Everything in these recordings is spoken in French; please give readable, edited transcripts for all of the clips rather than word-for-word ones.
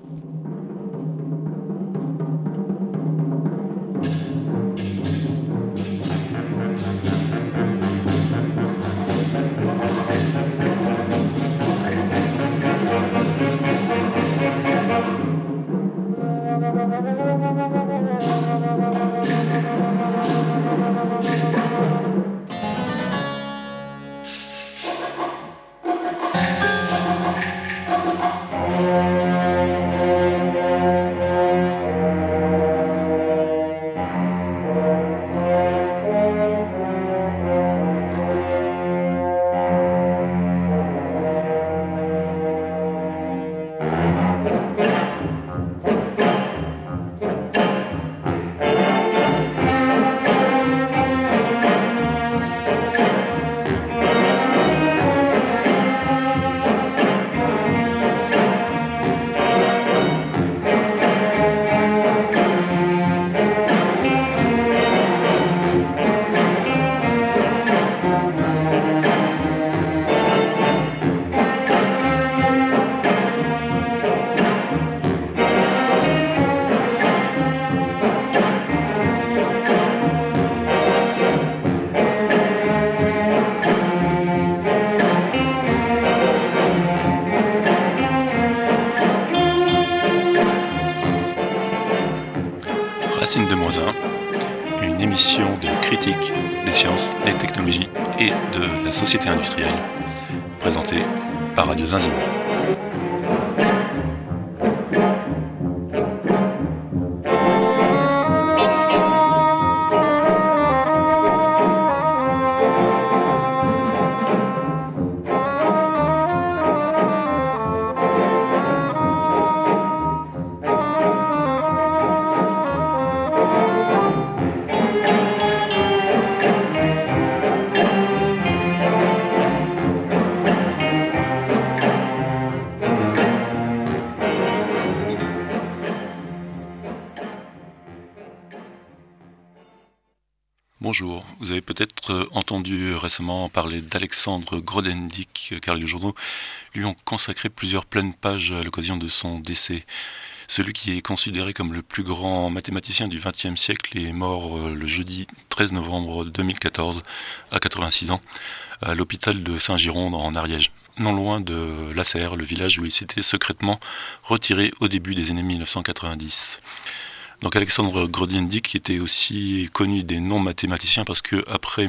Racine de -1, une émission de critique des sciences, des technologies et de la société industrielle, présentée par Radio Zinzin. Bonjour, vous avez peut-être entendu récemment parler d'Alexandre Grothendieck, car les journaux lui ont consacré plusieurs pleines pages à l'occasion de son décès. Celui qui est considéré comme le plus grand mathématicien du XXe siècle est mort le jeudi 13 novembre 2014, à 86 ans, à l'hôpital de Saint-Gironde en Ariège, non loin de Lasserre, le village où il s'était secrètement retiré au début des années 1990. Donc Alexandre Grothendieck était aussi connu des non-mathématiciens parce que après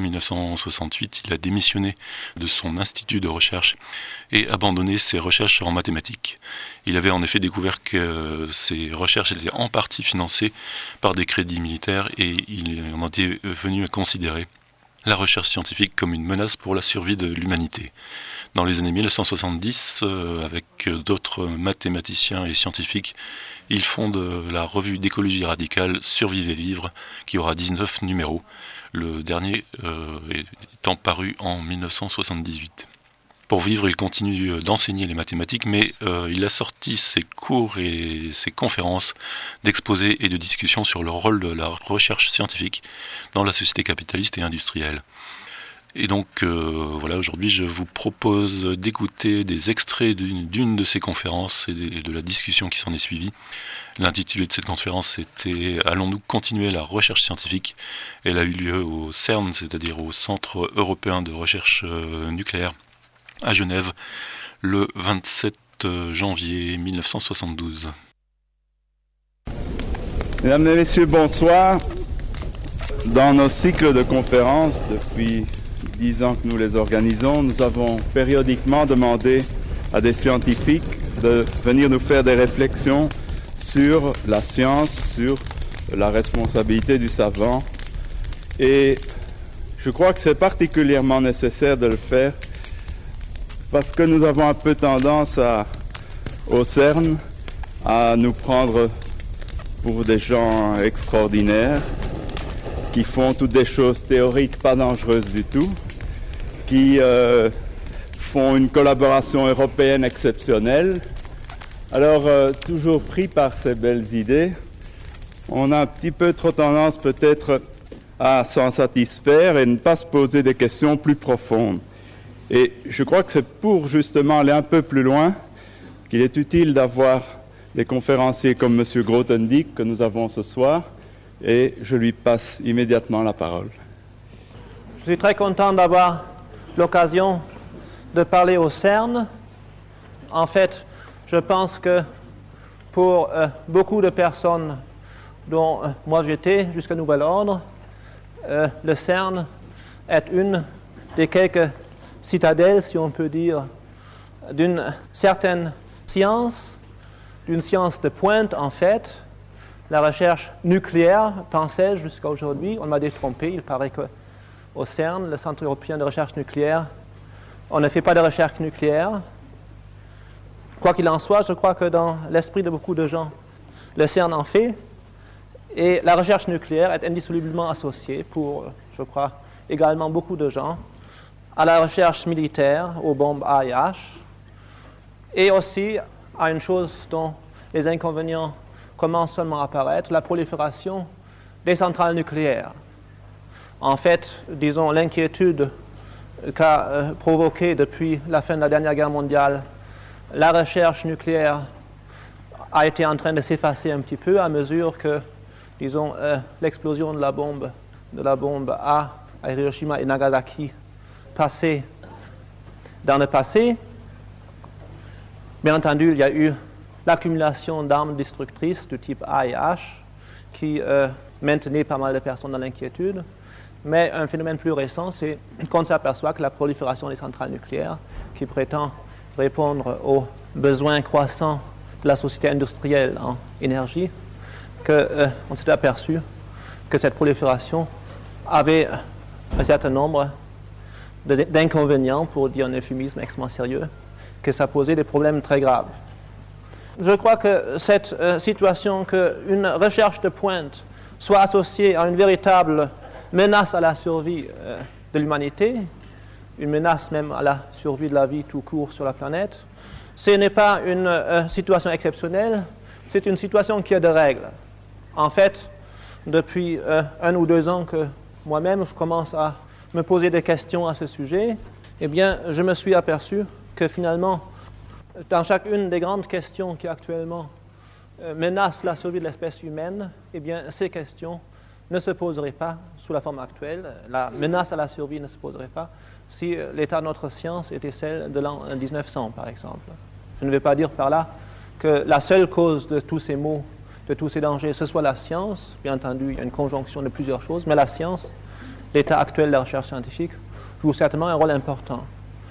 1968, il a démissionné de son institut de recherche et abandonné ses recherches en mathématiques. Il avait en effet découvert que ses recherches étaient en partie financées par des crédits militaires et il en était venu à considérer la recherche scientifique comme une menace pour la survie de l'humanité. Dans les années 1970, avec d'autres mathématiciens et scientifiques, il fonde la revue d'écologie radicale Survivre et Vivre, qui aura 19 numéros, le dernier étant paru en 1978. Pour vivre, il continue d'enseigner les mathématiques, mais il a sorti ses cours et ses conférences d'exposés et de discussions sur le rôle de la recherche scientifique dans la société capitaliste et industrielle. Et donc voilà, aujourd'hui je vous propose d'écouter des extraits d'une de ces conférences et de la discussion qui s'en est suivie. L'intitulé de cette conférence était « Allons-nous continuer la recherche scientifique ?» Elle a eu lieu au CERN, c'est-à-dire au Centre européen de recherche nucléaire à Genève, le 27 janvier 1972. Mesdames et messieurs, bonsoir. Dans nos cycles de conférences, depuis 10 ans que nous les organisons, nous avons périodiquement demandé à des scientifiques de venir nous faire des réflexions sur la science, sur la responsabilité du savant. Et je crois que c'est particulièrement nécessaire de le faire parce que nous avons un peu tendance au CERN à nous prendre pour des gens extraordinaires qui font toutes des choses théoriques pas dangereuses du tout, qui font une collaboration européenne exceptionnelle. Alors, toujours pris par ces belles idées, on a un petit peu trop tendance peut-être à s'en satisfaire et ne pas se poser des questions plus profondes. Et je crois que c'est pour justement aller un peu plus loin qu'il est utile d'avoir les conférenciers comme M. Grothendieck que nous avons ce soir et je lui passe immédiatement la parole. Je suis très content d'avoir l'occasion de parler au CERN. En fait, je pense que pour beaucoup de personnes dont moi j'étais jusqu'à nouvel ordre, le CERN est une des quelques citadelles, si on peut dire, d'une certaine science, d'une science de pointe en fait. La recherche nucléaire, pensais-je jusqu'à aujourd'hui, on m'a détrompé, il paraît qu'au CERN, le Centre européen de recherche nucléaire, on ne fait pas de recherche nucléaire. Quoi qu'il en soit, je crois que dans l'esprit de beaucoup de gens, le CERN en fait, et la recherche nucléaire est indissolublement associée pour, je crois, également beaucoup de gens, à la recherche militaire, aux bombes A et H, et aussi à une chose dont les inconvénients commencent seulement à apparaître, la prolifération des centrales nucléaires. En fait, disons, l'inquiétude qu'a provoquée depuis la fin de la dernière guerre mondiale la recherche nucléaire a été en train de s'effacer un petit peu à mesure que, disons, l'explosion de la bombe à Hiroshima et Nagasaki passait dans le passé. Bien entendu, il y a eu l'accumulation d'armes destructrices du type A et H qui maintenait pas mal de personnes dans l'inquiétude. Mais un phénomène plus récent, c'est qu'on s'aperçoit que la prolifération des centrales nucléaires, qui prétend répondre aux besoins croissants de la société industrielle en énergie, qu'on s'est aperçu que cette prolifération avait un certain nombre d'inconvénients, pour dire un euphémisme extrêmement sérieux, que ça posait des problèmes très graves. Je crois que cette situation qu'une recherche de pointe soit associée à une véritable menace à la survie de l'humanité, une menace même à la survie de la vie tout court sur la planète, ce n'est pas une situation exceptionnelle, c'est une situation qui a des règles. En fait, depuis 1 ou 2 ans que moi-même je commence à me poser des questions à ce sujet, eh bien, je me suis aperçu que finalement, dans chacune des grandes questions qui actuellement menacent la survie de l'espèce humaine, eh bien, ces questions ne se poseraient pas sous la forme actuelle. La menace à la survie ne se poserait pas si l'état de notre science était celle de l'an 1900, par exemple. Je ne vais pas dire par là que la seule cause de tous ces maux, de tous ces dangers, ce soit la science. Bien entendu, il y a une conjonction de plusieurs choses, mais la science, l'état actuel de la recherche scientifique, joue certainement un rôle important.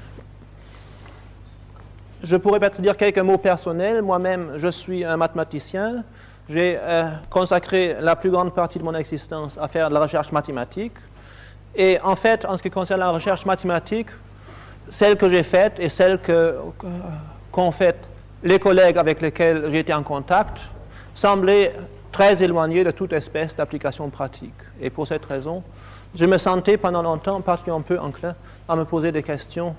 Je pourrais peut-être dire quelques mots personnels. Moi-même, je suis un mathématicien. J'ai consacré la plus grande partie de mon existence à faire de la recherche mathématique. Et en fait, en ce qui concerne la recherche mathématique, celle que j'ai faite et celle qu'ont fait les collègues avec lesquels j'ai été en contact semblaient très éloignées de toute espèce d'application pratique. Et pour cette raison, je me sentais pendant longtemps particulièrement peu enclin à me poser des questions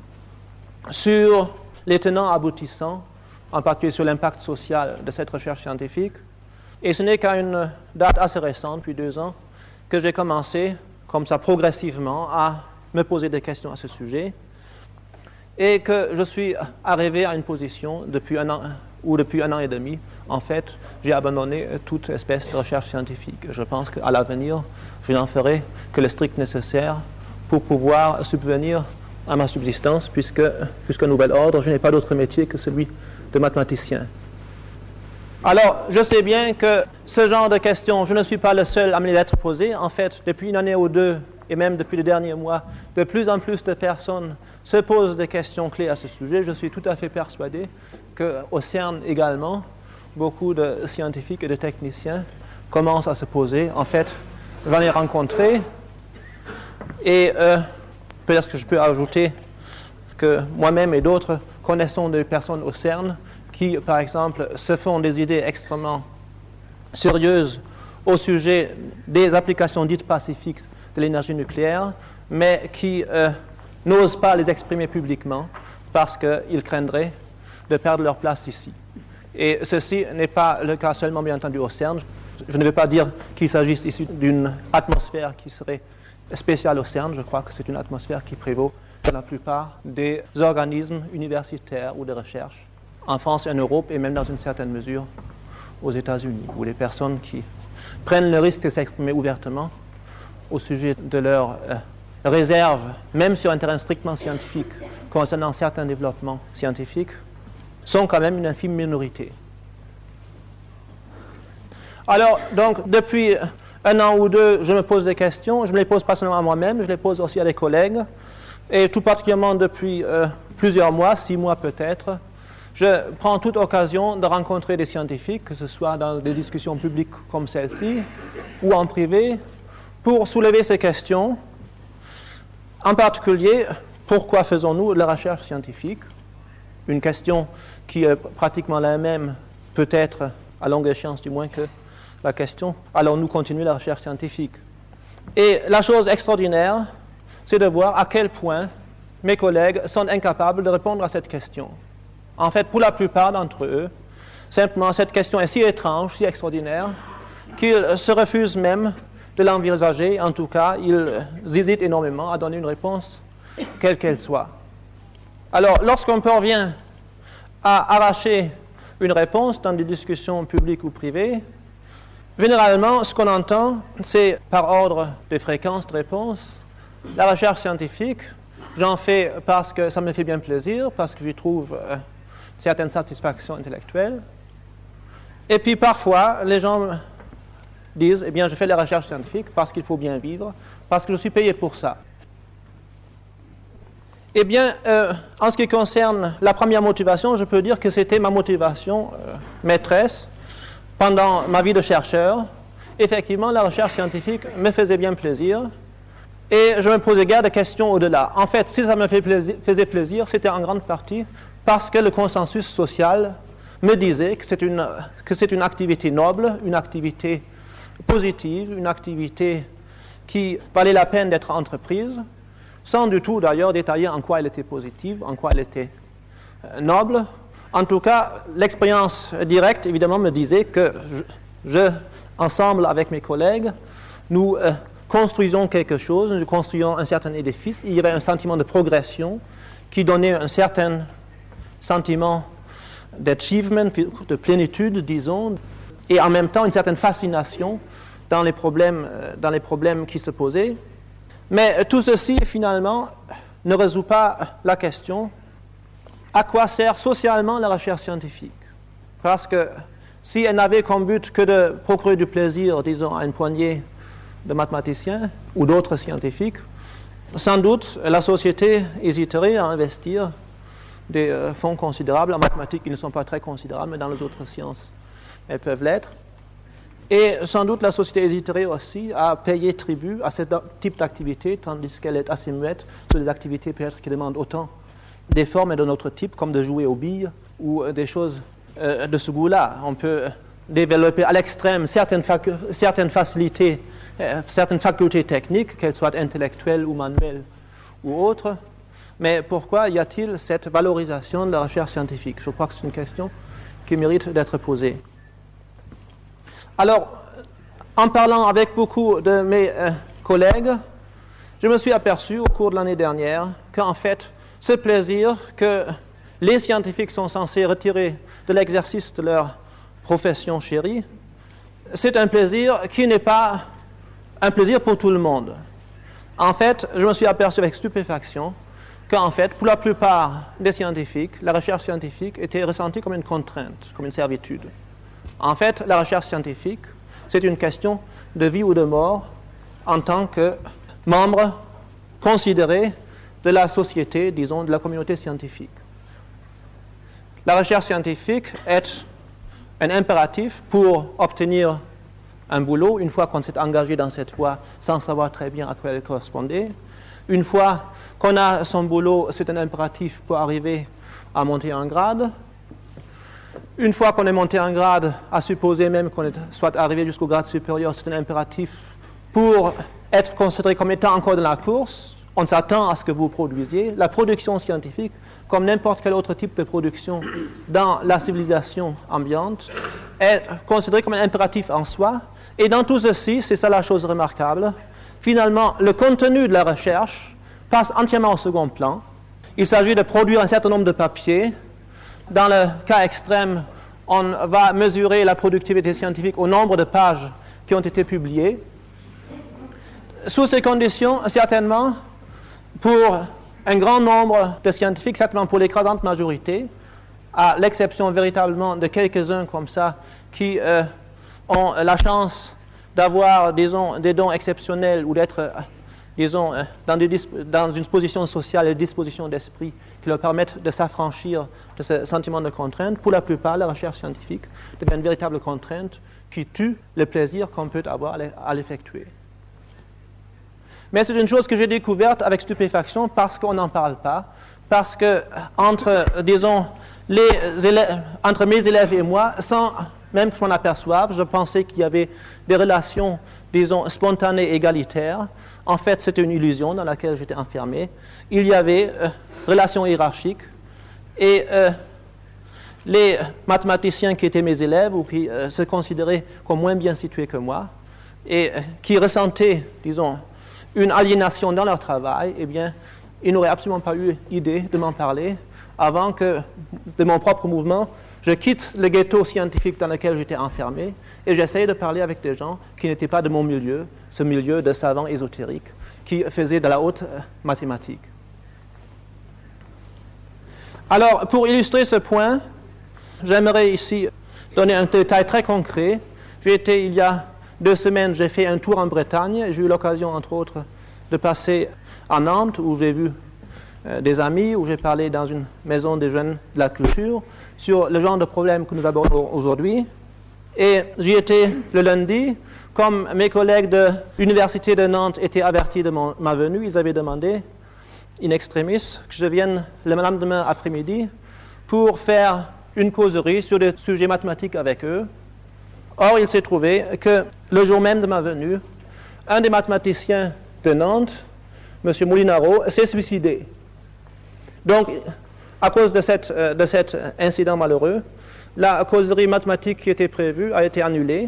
sur les tenants aboutissants, en particulier sur l'impact social de cette recherche scientifique. Et ce n'est qu'à une date assez récente, depuis 2 ans, que j'ai commencé, comme ça progressivement, à me poser des questions à ce sujet, et que je suis arrivé à une position depuis 1 an, ou depuis 1 an et demi, en fait, j'ai abandonné toute espèce de recherche scientifique. Je pense qu'à l'avenir, je n'en ferai que le strict nécessaire pour pouvoir subvenir à ma subsistance, puisque jusqu'à nouvel ordre, je n'ai pas d'autre métier que celui de mathématicien. Alors, je sais bien que ce genre de questions, je ne suis pas le seul à me les être posées. En fait, depuis 1 année ou 2, et même depuis les derniers mois, de plus en plus de personnes se posent des questions clés à ce sujet. Je suis tout à fait persuadé qu'au CERN également, beaucoup de scientifiques et de techniciens commencent à se poser. En fait, j'en ai rencontré, et peut-être que je peux ajouter que moi-même et d'autres connaissons des personnes au CERN qui, par exemple, se font des idées extrêmement sérieuses au sujet des applications dites pacifiques de l'énergie nucléaire, mais qui n'osent pas les exprimer publiquement parce qu'ils craindraient de perdre leur place ici. Et ceci n'est pas le cas seulement, bien entendu, au CERN. Je ne vais pas dire qu'il s'agisse ici d'une atmosphère qui serait spéciale au CERN. Je crois que c'est une atmosphère qui prévaut dans la plupart des organismes universitaires ou de recherche en France et en Europe, et même dans une certaine mesure aux États-Unis, où les personnes qui prennent le risque de s'exprimer ouvertement au sujet de leurs réserves, même sur un terrain strictement scientifique, concernant certains développements scientifiques, sont quand même une infime minorité. Alors, donc, depuis un an ou deux, je me pose des questions. Je ne les pose pas seulement à moi-même, je les pose aussi à des collègues. Et tout particulièrement depuis plusieurs mois, 6 mois peut-être, je prends toute occasion de rencontrer des scientifiques, que ce soit dans des discussions publiques comme celle-ci, ou en privé, pour soulever ces questions. En particulier, pourquoi faisons-nous de la recherche scientifique? Une question qui est pratiquement la même, peut-être à longue échéance du moins, que la question « allons-nous continuer la recherche scientifique ?» Et la chose extraordinaire, c'est de voir à quel point mes collègues sont incapables de répondre à cette question. En fait, pour la plupart d'entre eux, simplement cette question est si étrange, si extraordinaire, qu'ils se refusent même de l'envisager. En tout cas, ils hésitent énormément à donner une réponse, quelle qu'elle soit. Alors, lorsqu'on parvient à arracher une réponse dans des discussions publiques ou privées, généralement, ce qu'on entend, c'est par ordre de fréquence de réponse, la recherche scientifique, j'en fais parce que ça me fait bien plaisir, parce que j'y trouve certaines satisfactions intellectuelles. Et puis parfois, les gens disent, eh bien, je fais la recherche scientifique parce qu'il faut bien vivre, parce que je suis payé pour ça. Eh bien, en ce qui concerne la première motivation, je peux dire que c'était ma motivation maîtresse pendant ma vie de chercheur. Effectivement, la recherche scientifique me faisait bien plaisir et je me posais guère de questions au-delà. En fait, si ça me faisait plaisir, c'était en grande partie parce que le consensus social me disait que c'est une activité noble, une activité positive, une activité qui valait la peine d'être entreprise, sans du tout d'ailleurs détailler en quoi elle était positive, en quoi elle était noble. En tout cas, l'expérience directe, évidemment, me disait que ensemble avec mes collègues, nous construisons quelque chose, nous construisons un certain édifice. Il y avait un sentiment de progression qui donnait un certain sentiment d'achievement, de plénitude, disons, et en même temps une certaine fascination dans les problèmes qui se posaient. Mais tout ceci, finalement, ne résout pas la question à quoi sert socialement la recherche scientifique. Parce que si elle n'avait comme but que de procurer du plaisir, disons, à une poignée de mathématiciens ou d'autres scientifiques, sans doute la société hésiterait à investir des fonds considérables. En mathématiques, ils ne sont pas très considérables, mais dans les autres sciences, elles peuvent l'être. Et sans doute la société hésiterait aussi à payer tribut à ce type d'activité, tandis qu'elle est assez muette sur des activités peut-être qui demandent autant d'efforts, mais d'un autre type, comme de jouer aux billes ou des choses de ce goût-là. On peut développer à l'extrême certaines facilités, certaines facultés techniques, qu'elles soient intellectuelles ou manuelles ou autres. Mais pourquoi y a-t-il cette valorisation de la recherche scientifique? Je crois que c'est une question qui mérite d'être posée. Alors, en parlant avec beaucoup de mes collègues, je me suis aperçu au cours de l'année dernière qu'en fait, ce plaisir que les scientifiques sont censés retirer de l'exercice de leur profession chérie, c'est un plaisir qui n'est pas un plaisir pour tout le monde. En fait, je me suis aperçu avec stupéfaction qu'en fait, pour la plupart des scientifiques, la recherche scientifique était ressentie comme une contrainte, comme une servitude. En fait, la recherche scientifique, c'est une question de vie ou de mort en tant que membre considéré de la société, disons, de la communauté scientifique. La recherche scientifique est un impératif pour obtenir un boulot, une fois qu'on s'est engagé dans cette voie sans savoir très bien à quoi elle correspondait. Une fois qu'on a son boulot, c'est un impératif pour arriver à monter en grade. Une fois qu'on est monté en grade, à supposer même qu'on soit arrivé jusqu'au grade supérieur, c'est un impératif pour être considéré comme étant encore dans la course. On s'attend à ce que vous produisiez. La production scientifique, comme n'importe quel autre type de production dans la civilisation ambiante, est considérée comme un impératif en soi. Et dans tout ceci, c'est ça la chose remarquable, finalement, le contenu de la recherche passe entièrement au second plan. Il s'agit de produire un certain nombre de papiers, dans le cas extrême, on va mesurer la productivité scientifique au nombre de pages qui ont été publiées. Sous ces conditions, certainement, pour un grand nombre de scientifiques, certainement pour l'écrasante majorité, à l'exception véritablement de quelques-uns comme ça, qui ont la chance d'avoir, disons, des dons exceptionnels ou d'être, disons, dans une position sociale et disposition d'esprit qui leur permettent de s'affranchir de ce sentiment de contrainte, pour la plupart, la recherche scientifique devient une véritable contrainte qui tue le plaisir qu'on peut avoir à l'effectuer. Mais c'est une chose que j'ai découverte avec stupéfaction parce qu'on n'en parle pas, parce que disons, entre mes élèves et moi, sans même que je m'en aperçoive, je pensais qu'il y avait des relations, disons, spontanées, égalitaires. En fait, c'était une illusion dans laquelle j'étais enfermé. Il y avait relations hiérarchiques et les mathématiciens qui étaient mes élèves ou qui se considéraient comme moins bien situés que moi et qui ressentaient, disons, une aliénation dans leur travail, eh bien, ils n'auraient absolument pas eu idée de m'en parler avant que, de mon propre mouvement, je quitte le ghetto scientifique dans lequel j'étais enfermé et j'essayais de parler avec des gens qui n'étaient pas de mon milieu, ce milieu de savants ésotériques, qui faisaient de la haute mathématique. Alors, pour illustrer ce point, j'aimerais ici donner un détail très concret. Il y a 2 semaines, j'ai fait un tour en Bretagne. J'ai eu l'occasion, entre autres, de passer à Nantes, où j'ai vu des amis, où j'ai parlé dans une maison des jeunes de la culture, sur le genre de problèmes que nous abordons aujourd'hui. Et j'y étais le lundi. Comme mes collègues de l'Université de Nantes étaient avertis de ma venue, ils avaient demandé, in extremis, que je vienne le lendemain après-midi pour faire une causerie sur des sujets mathématiques avec eux. Or, il s'est trouvé que le jour même de ma venue, un des mathématiciens de Nantes, M. Molinaro, s'est suicidé. Donc, à cause de cet incident malheureux, la causerie mathématique qui était prévue a été annulée.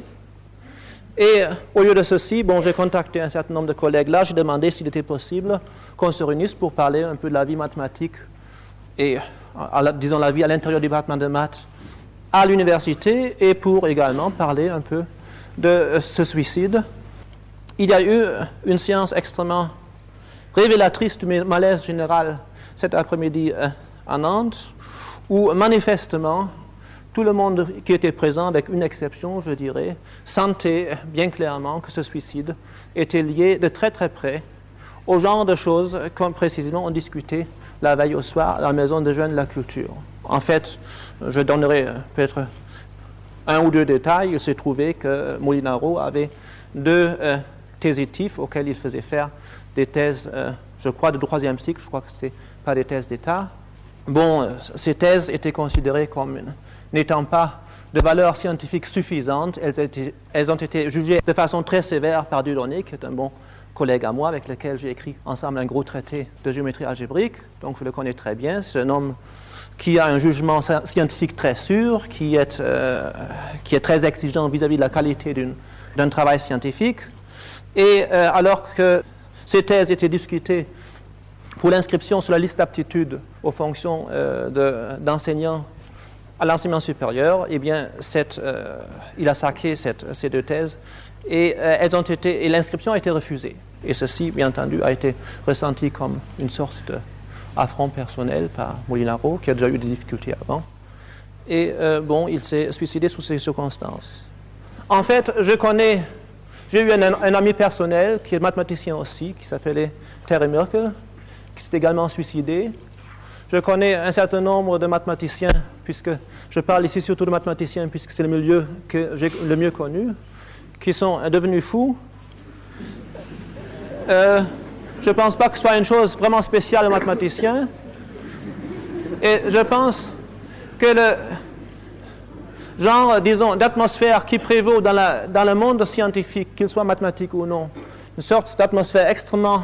Et au lieu de ceci, bon, j'ai contacté un certain nombre de collègues là, j'ai demandé s'il était possible qu'on se réunisse pour parler un peu de la vie mathématique et, disons, la vie à l'intérieur du département de maths à l'université et pour également parler un peu de ce suicide. Il y a eu une séance extrêmement révélatrice du malaise général cet après-midi à Nantes, où manifestement tout le monde qui était présent, avec une exception, je dirais, sentait bien clairement que ce suicide était lié de très très près au genre de choses comme précisément on discutait la veille au soir à la maison des jeunes de la culture. En fait, je donnerai peut-être 1 ou 2 détails. Il s'est trouvé que Molinaro avait 2 thésifs auxquels il faisait faire des thèses, je crois, de 3e cycle, je crois que ce n'était pas des thèses d'État. Bon, ces thèses étaient considérées comme n'étant pas de valeur scientifique suffisante. Elles ont été jugées de façon très sévère par Dieudonné, qui est un bon collègue à moi, avec lequel j'ai écrit ensemble un gros traité de géométrie algébrique, donc je le connais très bien. C'est un homme qui a un jugement scientifique très sûr, qui est très exigeant vis-à-vis de la qualité d'un travail scientifique. Et alors que ces thèses étaient discutées pour l'inscription sur la liste d'aptitude aux fonctions d'enseignant à l'enseignement supérieur, eh bien, il a saqué ces 2 thèses et l'inscription a été refusée. Et ceci, bien entendu, a été ressenti comme une sorte d'affront personnel par Molinaro, qui a déjà eu des difficultés avant. Et bon, il s'est suicidé sous ces circonstances. En fait, j'ai eu un ami personnel qui est mathématicien aussi, qui s'appelait Terry Merkel, qui s'est également suicidé. Je connais un certain nombre de mathématiciens, puisque je parle ici surtout de mathématiciens, puisque c'est le milieu que j'ai le mieux connu, qui sont devenus fous. Je ne pense pas que ce soit une chose vraiment spéciale aux mathématiciens. Et je pense que le genre, disons, d'atmosphère qui prévaut dans le monde scientifique, qu'il soit mathématique ou non, une sorte d'atmosphère extrêmement,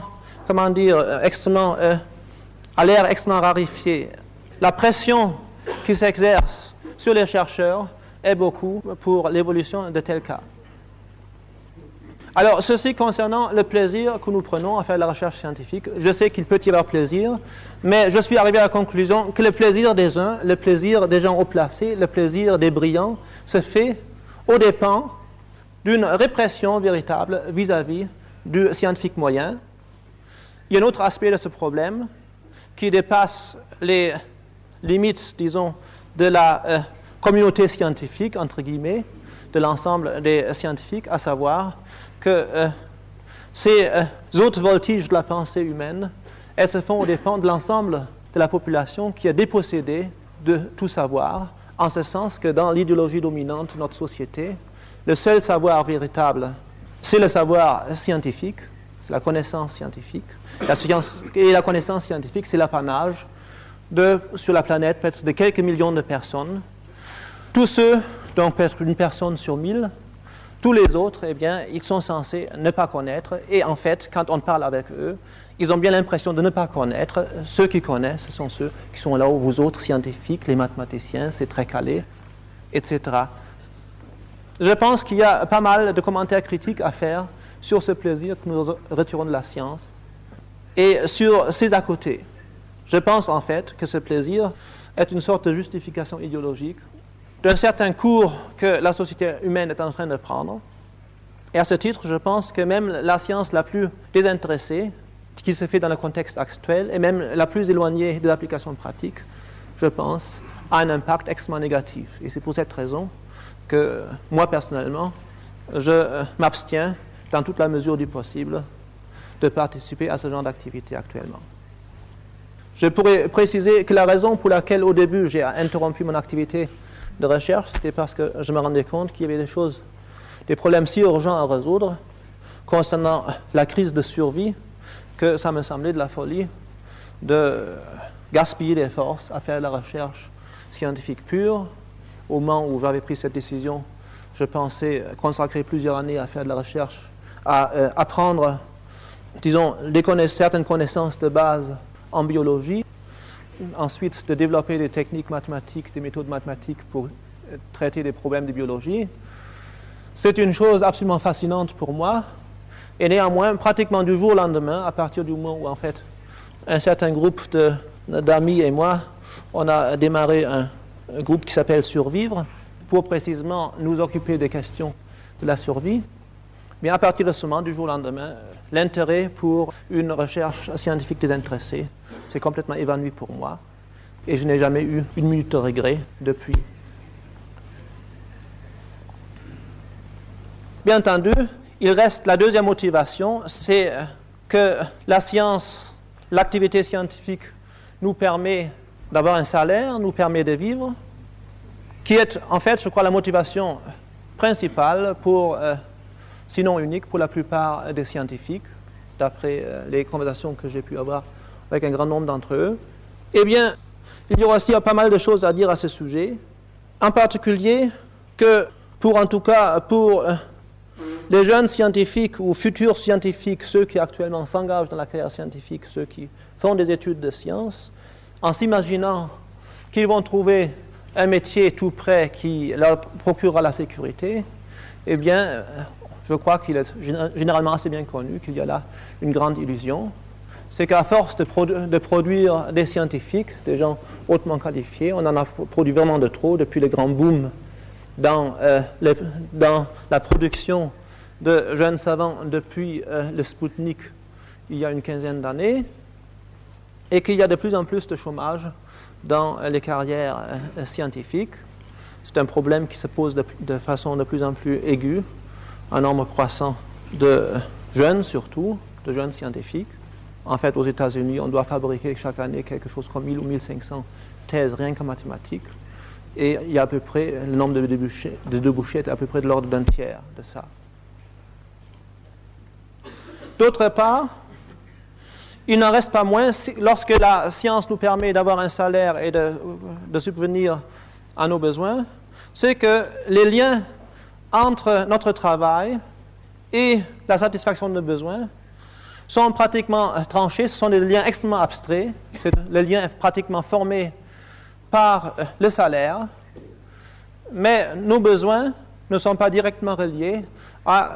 à l'air extrêmement rarifié. La pression qui s'exerce sur les chercheurs est beaucoup pour l'évolution de tels cas. Alors, ceci concernant le plaisir que nous prenons à faire de la recherche scientifique, je sais qu'il peut y avoir plaisir, mais je suis arrivé à la conclusion que le plaisir des uns, le plaisir des gens haut placés, le plaisir des brillants, se fait aux dépens d'une répression véritable vis-à-vis du scientifique moyen. Il y a un autre aspect de ce problème qui dépasse les limites, disons, de la communauté scientifique, entre guillemets, de l'ensemble des scientifiques, à savoir que ces autres voltiges de la pensée humaine, elles se font aux dépens de l'ensemble de la population qui est dépossédée de tout savoir, en ce sens que dans l'idéologie dominante de notre société, le seul savoir véritable, c'est le savoir scientifique, c'est la connaissance scientifique. Et la connaissance scientifique, c'est l'apanage sur la planète, peut-être de quelques millions de personnes. Tous ceux, donc peut-être une personne sur 1000, tous les autres, eh bien, ils sont censés ne pas connaître. Et en fait, quand on parle avec eux, ils ont bien l'impression de ne pas connaître. Ceux qui connaissent, ce sont ceux qui sont là où vous autres scientifiques, les mathématiciens, c'est très calé, etc. Je pense qu'il y a pas mal de commentaires critiques à faire sur ce plaisir que nous retirons de la science et sur ses à côté. Je pense en fait que ce plaisir est une sorte de justification idéologique d'un certain cours que la société humaine est en train de prendre. Et à ce titre, je pense que même la science la plus désintéressée, qui se fait dans le contexte actuel, et même la plus éloignée de l'application pratique, je pense, a un impact extrêmement négatif. Et c'est pour cette raison que moi, personnellement, je m'abstiens, dans toute la mesure du possible, de participer à ce genre d'activité actuellement. Je pourrais préciser que la raison pour laquelle, au début, j'ai interrompu mon activité de recherche, c'était parce que je me rendais compte qu'il y avait des problèmes si urgents à résoudre concernant la crise de survie que ça me semblait de la folie de gaspiller des forces à faire de la recherche scientifique pure. Au moment où j'avais pris cette décision, je pensais consacrer plusieurs années à faire de la recherche, à apprendre, disons, certaines connaissances de base en biologie, ensuite de développer des techniques mathématiques, des méthodes mathématiques pour traiter des problèmes de biologie. C'est une chose absolument fascinante pour moi, et néanmoins, pratiquement du jour au lendemain, à partir du moment où en fait un certain groupe d'amis et moi, on a démarré un groupe qui s'appelle Survivre, pour précisément nous occuper des questions de la survie. Mais à partir de ce moment, du jour au lendemain, l'intérêt pour une recherche scientifique désintéressée s'est complètement évanoui pour moi, et je n'ai jamais eu une minute de regret depuis. Bien entendu, il reste la deuxième motivation, c'est que la science, l'activité scientifique nous permet d'avoir un salaire, nous permet de vivre, qui est en fait, je crois, la motivation principale pour, sinon unique, pour la plupart des scientifiques, d'après les conversations que j'ai pu avoir avec un grand nombre d'entre eux. Eh bien, il y aura aussi pas mal de choses à dire à ce sujet, en particulier que, en tout cas, pour les jeunes scientifiques ou futurs scientifiques, ceux qui actuellement s'engagent dans la carrière scientifique, ceux qui font des études de sciences, en s'imaginant qu'ils vont trouver un métier tout près qui leur procurera la sécurité, eh bien, je crois qu'il est généralement assez bien connu qu'il y a là une grande illusion. C'est qu'à force de produire des scientifiques, des gens hautement qualifiés, on en a produit vraiment de trop depuis le grand boom dans la production de jeunes savants depuis le Spoutnik il y a une quinzaine d'années, et qu'il y a de plus en plus de chômage dans les carrières scientifiques. C'est un problème qui se pose de façon de plus en plus aiguë, un nombre croissant de jeunes surtout, de jeunes scientifiques. En fait, aux États-Unis, on doit fabriquer chaque année quelque chose comme 1000 ou 1500 thèses rien qu'en mathématiques, et il y a à peu près, le nombre de débouchés est à peu près de l'ordre d'un tiers de ça. D'autre part, il n'en reste pas moins, lorsque la science nous permet d'avoir un salaire et de subvenir à nos besoins, c'est que les liens entre notre travail et la satisfaction de nos besoins sont pratiquement tranchés. Ce sont des liens extrêmement abstraits. Le lien est pratiquement formé par le salaire, mais nos besoins ne sont pas directement reliés à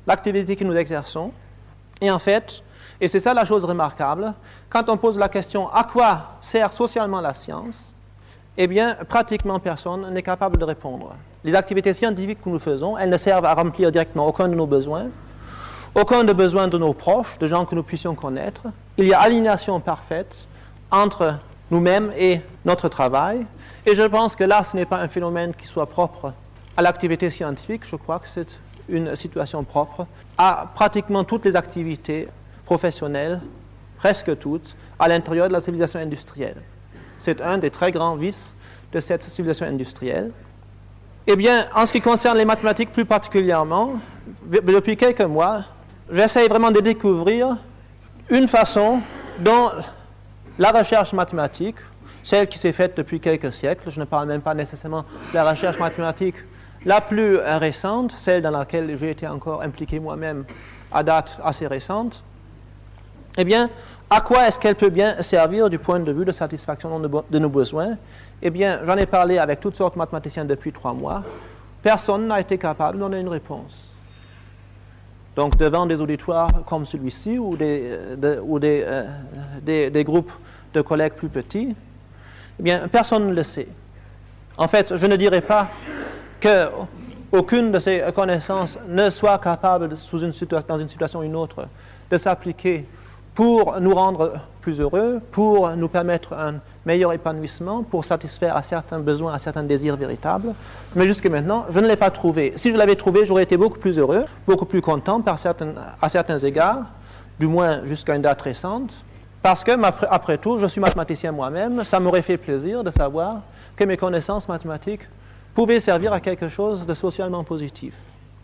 l'activité que nous exerçons. Et en fait, et c'est ça la chose remarquable, quand on pose la question à quoi sert socialement la science, eh bien, pratiquement personne n'est capable de répondre. Les activités scientifiques que nous faisons, elles ne servent à remplir directement aucun de nos besoins, aucun des besoins de nos proches, de gens que nous puissions connaître. Il y a aliénation parfaite entre nous-mêmes et notre travail. Et je pense que là, ce n'est pas un phénomène qui soit propre à l'activité scientifique. Je crois que c'est une situation propre à pratiquement toutes les activités professionnelles, presque toutes, à l'intérieur de la civilisation industrielle. C'est un des très grands vices de cette civilisation industrielle. Eh bien, en ce qui concerne les mathématiques plus particulièrement, depuis quelques mois, j'essaie vraiment de découvrir une façon dont la recherche mathématique, celle qui s'est faite depuis quelques siècles, je ne parle même pas nécessairement de la recherche mathématique la plus récente, celle dans laquelle j'ai été encore impliqué moi-même à date assez récente, eh bien, à quoi est-ce qu'elle peut bien servir du point de vue de satisfaction de nos besoins? Eh bien, j'en ai parlé avec toutes sortes de mathématiciens depuis 3 mois. Personne n'a été capable de donner une réponse. Donc, devant des auditoires comme celui-ci ou des groupes de collègues plus petits, eh bien, personne ne le sait. En fait, je ne dirais pas qu'aucune de ces connaissances ne soit capable, dans une situation ou une autre, de s'appliquer pour nous rendre plus heureux, pour nous permettre un meilleur épanouissement, pour satisfaire à certains besoins, à certains désirs véritables. Mais jusqu'à maintenant, je ne l'ai pas trouvé. Si je l'avais trouvé, j'aurais été beaucoup plus heureux, beaucoup plus content à certains égards, du moins jusqu'à une date récente, parce que, après tout, je suis mathématicien moi-même, ça m'aurait fait plaisir de savoir que mes connaissances mathématiques pouvaient servir à quelque chose de socialement positif.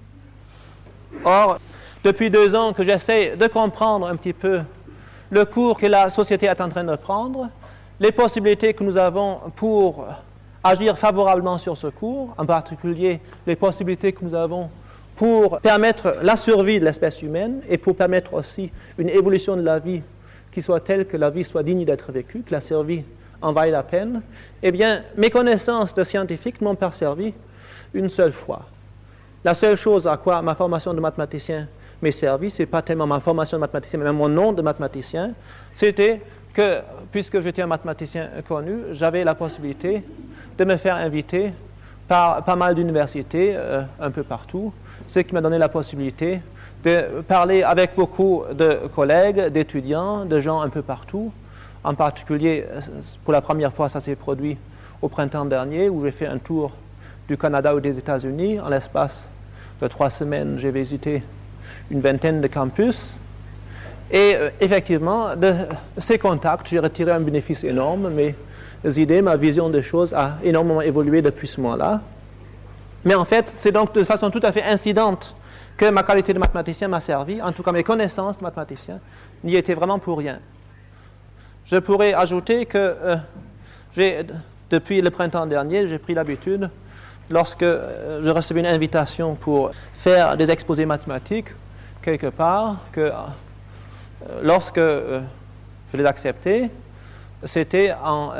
Or, depuis 2 ans que j'essaie de comprendre un petit peu le cours que la société est en train de prendre, les possibilités que nous avons pour agir favorablement sur ce cours, en particulier les possibilités que nous avons pour permettre la survie de l'espèce humaine et pour permettre aussi une évolution de la vie qui soit telle que la vie soit digne d'être vécue, que la survie en vaille la peine, eh bien, mes connaissances de scientifique m'ont pas servi une seule fois. La seule chose à quoi ma formation de mathématicien m'est servie, ce n'est pas tellement ma formation de mathématicien, mais même mon nom de mathématicien, c'était que, puisque j'étais un mathématicien connu, j'avais la possibilité de me faire inviter par pas mal d'universités un peu partout, ce qui m'a donné la possibilité de parler avec beaucoup de collègues, d'étudiants, de gens un peu partout. En particulier, pour la première fois, ça s'est produit au printemps dernier, où j'ai fait un tour du Canada ou des États-Unis. En l'espace de 3 semaines, j'ai visité une vingtaine de campus. Et effectivement, de ces contacts, j'ai retiré un bénéfice énorme. Mes idées, ma vision des choses a énormément évolué depuis ce moment-là. Mais en fait, c'est donc de façon tout à fait incidente que ma qualité de mathématicien m'a servi. En tout cas, mes connaissances de mathématicien n'y étaient vraiment pour rien. Je pourrais ajouter que depuis le printemps dernier, j'ai pris l'habitude, lorsque je recevais une invitation pour faire des exposés mathématiques quelque part, que lorsque je les acceptais, c'était en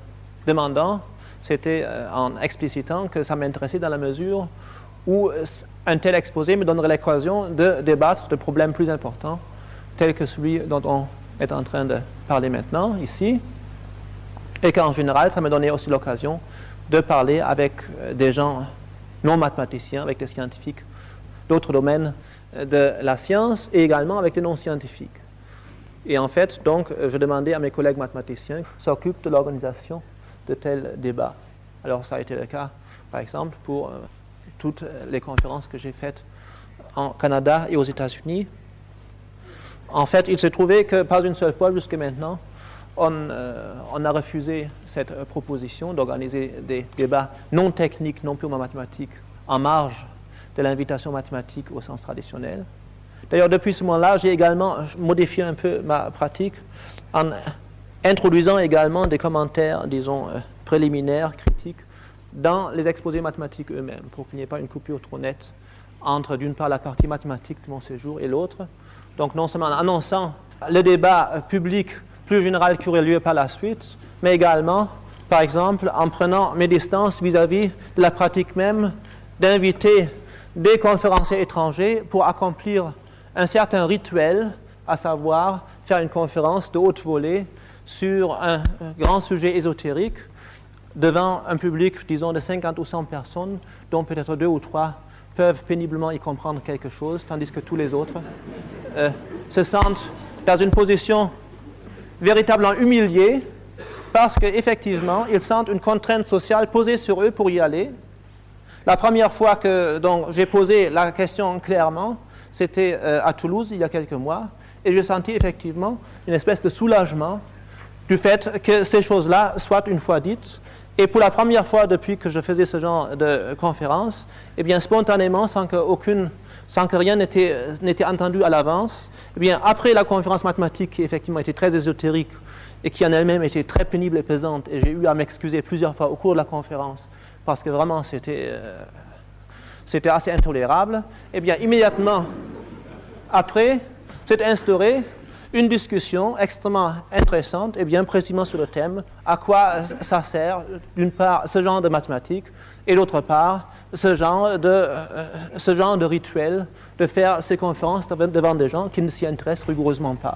en explicitant que ça m'intéressait dans la mesure où un tel exposé me donnerait l'occasion de débattre de problèmes plus importants, tels que celui dont on est en train de parler maintenant, ici, et qu'en général, ça me donnait aussi l'occasion de parler avec des gens non mathématiciens, avec des scientifiques d'autres domaines de la science, et également avec des non-scientifiques. Et en fait, donc, je demandais à mes collègues mathématiciens qui s'occupent de l'organisation de tels débats. Alors, ça a été le cas, par exemple, pour toutes les conférences que j'ai faites en Canada et aux États-Unis. En fait, il s'est trouvé que pas une seule fois jusqu'à maintenant, on a refusé cette proposition d'organiser des débats non techniques, non purement mathématiques, en marge de l'invitation mathématique au sens traditionnel. D'ailleurs, depuis ce moment-là, j'ai également modifié un peu ma pratique en introduisant également des commentaires, disons, préliminaires, critiques, dans les exposés mathématiques eux-mêmes, pour qu'il n'y ait pas une coupure trop nette entre, d'une part, la partie mathématique de mon séjour et l'autre. Donc, non seulement en annonçant le débat public plus général qui aurait lieu par la suite, mais également, par exemple, en prenant mes distances vis-à-vis de la pratique même d'inviter des conférenciers étrangers pour accomplir un certain rituel, à savoir faire une conférence de haute volée sur un grand sujet ésotérique devant un public, disons, de 50 ou 100 personnes, dont peut-être 2 ou 3 peuvent péniblement y comprendre quelque chose, tandis que tous les autres se sentent dans une position véritablement humiliée, parce qu'effectivement, ils sentent une contrainte sociale posée sur eux pour y aller. La première fois que j'ai posé la question clairement, c'était à Toulouse, il y a quelques mois, et j'ai senti effectivement une espèce de soulagement du fait que ces choses-là soient une fois dites. Et pour la première fois depuis que je faisais ce genre de conférence, eh bien spontanément, sans que rien n'était entendu à l'avance, eh bien après la conférence mathématique qui effectivement était très ésotérique et qui en elle-même était très pénible et pesante, et j'ai eu à m'excuser plusieurs fois au cours de la conférence parce que vraiment c'était assez intolérable, eh bien immédiatement après s'est instaurée une discussion extrêmement intéressante et bien précisément sur le thème à quoi ça sert, d'une part, ce genre de mathématiques et d'autre part, ce genre de rituel de faire ces conférences devant des gens qui ne s'y intéressent rigoureusement pas.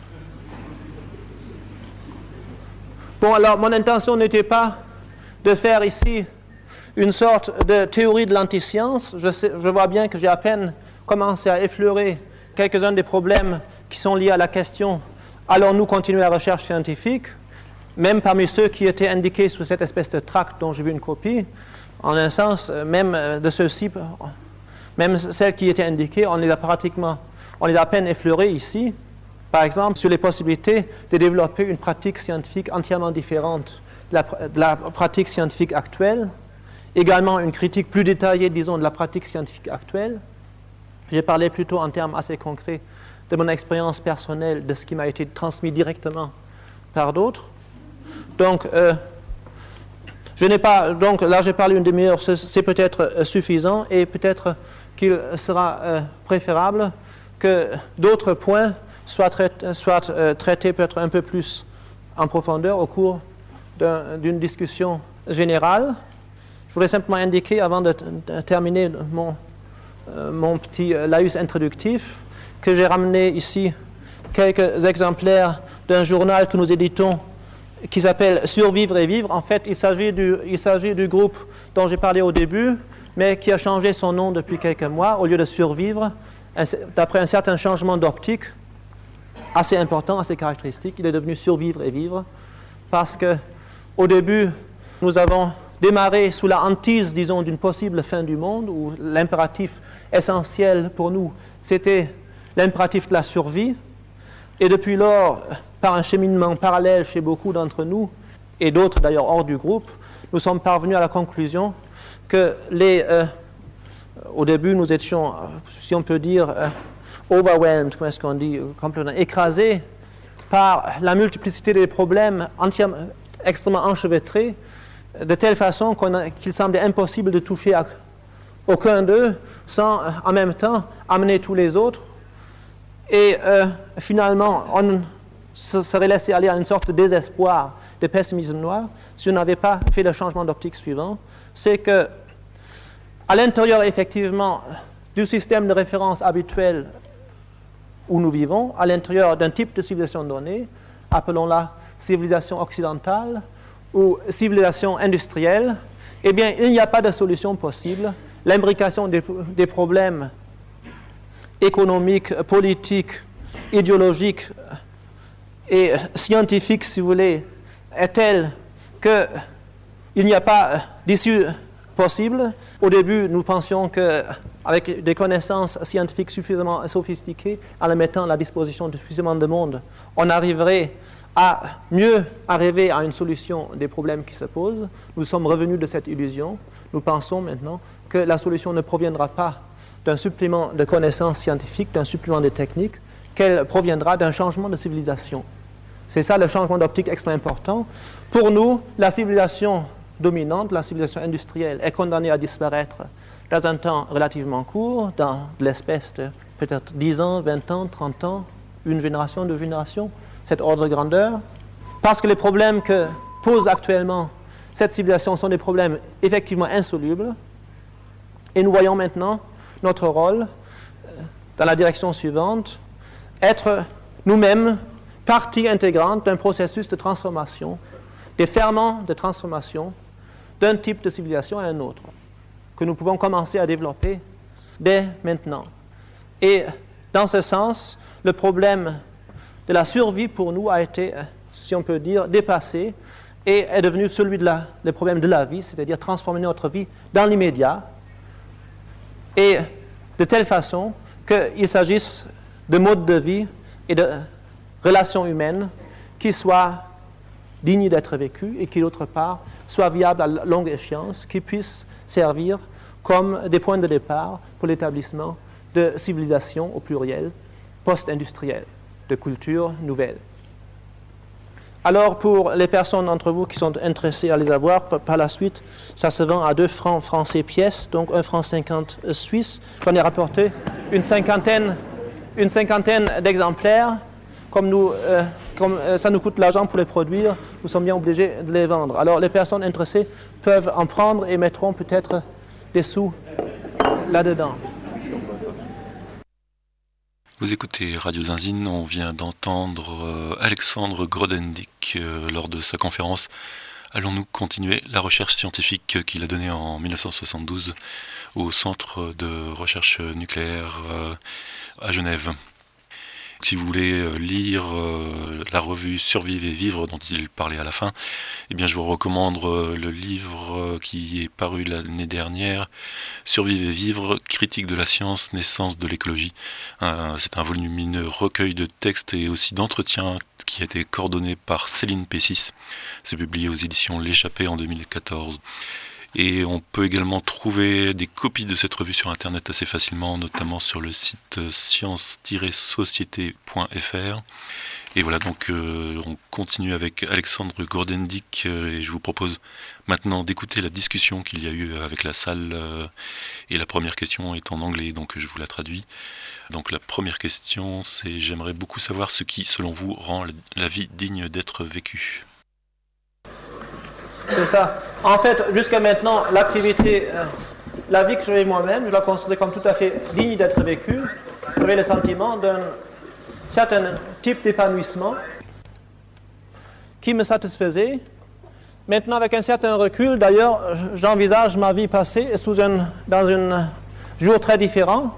Bon, alors, mon intention n'était pas de faire ici une sorte de théorie de l'antiscience. Je vois bien que j'ai à peine commencé à effleurer quelques-uns des problèmes qui sont liés à la question « Allons-nous continuer la recherche scientifique ?» Même parmi ceux qui étaient indiqués sous cette espèce de tract dont j'ai vu une copie, en un sens, même de ceux-ci, même celles qui étaient indiquées, on les a à peine effleurées ici. Par exemple, sur les possibilités de développer une pratique scientifique entièrement différente de la pratique scientifique actuelle. Également, une critique plus détaillée, disons, de la pratique scientifique actuelle. J'ai parlé plutôt en termes assez concrets de mon expérience personnelle, de ce qui m'a été transmis directement par d'autres. Donc, là j'ai parlé une demi-heure, c'est peut-être suffisant, et peut-être qu'il sera préférable que d'autres points soient traités peut-être un peu plus en profondeur au cours d'une discussion générale. Je voudrais simplement indiquer, avant de terminer mon petit laïus introductif, que j'ai ramené ici quelques exemplaires d'un journal que nous éditons qui s'appelle Survivre et Vivre. En fait, il s'agit du groupe dont j'ai parlé au début, mais qui a changé son nom depuis quelques mois. Au lieu de Survivre, d'après un certain changement d'optique assez important, assez caractéristique, il est devenu Survivre et Vivre, parce que au début, nous avons démarré sous la hantise, disons, d'une possible fin du monde, où l'impératif essentiel pour nous, c'était l'impératif de la survie. Et depuis lors, par un cheminement parallèle chez beaucoup d'entre nous, et d'autres d'ailleurs hors du groupe, nous sommes parvenus à la conclusion que au début, nous étions, si on peut dire, overwhelmed, comment est-ce qu'on dit, complètement écrasés par la multiplicité des problèmes extrêmement enchevêtrés, de telle façon qu'il semblait impossible de toucher à aucun d'eux sans en même temps amener tous les autres. Et finalement, on se serait laissé aller à une sorte de désespoir, de pessimisme noir, si on n'avait pas fait le changement d'optique suivant. C'est que, à l'intérieur effectivement du système de référence habituel où nous vivons, à l'intérieur d'un type de civilisation donnée, appelons-la civilisation occidentale ou civilisation industrielle, eh bien, il n'y a pas de solution possible. L'imbrication des problèmes économiques, politiques, idéologiques et scientifiques, si vous voulez, est telle qu'il n'y a pas d'issue possible. Au début, nous pensions qu'avec des connaissances scientifiques suffisamment sophistiquées, en les mettant à la disposition de suffisamment de monde, on arriverait à mieux arriver à une solution des problèmes qui se posent. Nous sommes revenus de cette illusion. Nous pensons maintenant que la solution ne proviendra pas d'un supplément de connaissances scientifiques, d'un supplément de techniques, qu'elle proviendra d'un changement de civilisation. C'est ça le changement d'optique extrêmement important. Pour nous, la civilisation dominante, la civilisation industrielle, est condamnée à disparaître dans un temps relativement court, dans l'espèce de peut-être 10 ans, 20 ans, 30 ans, une génération, 2 générations, cet ordre de grandeur, parce que les problèmes que pose actuellement cette civilisation sont des problèmes effectivement insolubles. Et nous voyons maintenant notre rôle dans la direction suivante, être nous-mêmes partie intégrante d'un processus de transformation, des ferments de transformation d'un type de civilisation à un autre, que nous pouvons commencer à développer dès maintenant. Et dans ce sens, le problème de la survie pour nous a été, si on peut dire, dépassé et est devenu celui le problème de la vie, c'est-à-dire transformer notre vie dans l'immédiat, et de telle façon qu'il s'agisse de modes de vie et de relations humaines qui soient dignes d'être vécues et qui, d'autre part, soient viables à longue échéance, qui puissent servir comme des points de départ pour l'établissement de civilisations au pluriel, post-industrielles, de cultures nouvelles. Alors, pour les personnes d'entre vous qui sont intéressées à les avoir, par la suite, ça se vend à 2 francs français pièce, donc 1 franc 50 suisse. J'en ai rapporté une cinquantaine d'exemplaires. Comme ça nous coûte l'argent pour les produire, nous sommes bien obligés de les vendre. Alors, les personnes intéressées peuvent en prendre et mettront peut-être des sous là-dedans. Vous écoutez Radio Zinzine, on vient d'entendre Alexandre Grothendieck lors de sa conférence « Allons-nous continuer la recherche scientifique » qu'il a donnée en 1972 au Centre de recherche nucléaire à Genève. Si vous voulez lire la revue Survivre et vivre dont il parlait à la fin, eh bien je vous recommande le livre qui est paru l'année dernière, Survivre et vivre, critique de la science, naissance de l'écologie. C'est un volumineux recueil de textes et aussi d'entretiens qui a été coordonné par Céline Pessis. C'est publié aux éditions L'Échappée en 2014. Et on peut également trouver des copies de cette revue sur Internet assez facilement, notamment sur le site science-société.fr. Et voilà, donc on continue avec Alexandre Grothendieck et je vous propose maintenant d'écouter la discussion qu'il y a eu avec la salle. Et la première question est en anglais, donc je vous la traduis. Donc la première question, c'est « J'aimerais beaucoup savoir ce qui, selon vous, rend la vie digne d'être vécue ». C'est ça. En fait, jusqu'à maintenant, l'activité, la vie que j'avais moi-même, je la considérais comme tout à fait digne d'être vécue. J'avais le sentiment d'un certain type d'épanouissement qui me satisfaisait. Maintenant, avec un certain recul, d'ailleurs, j'envisage ma vie passée dans un jour très différent.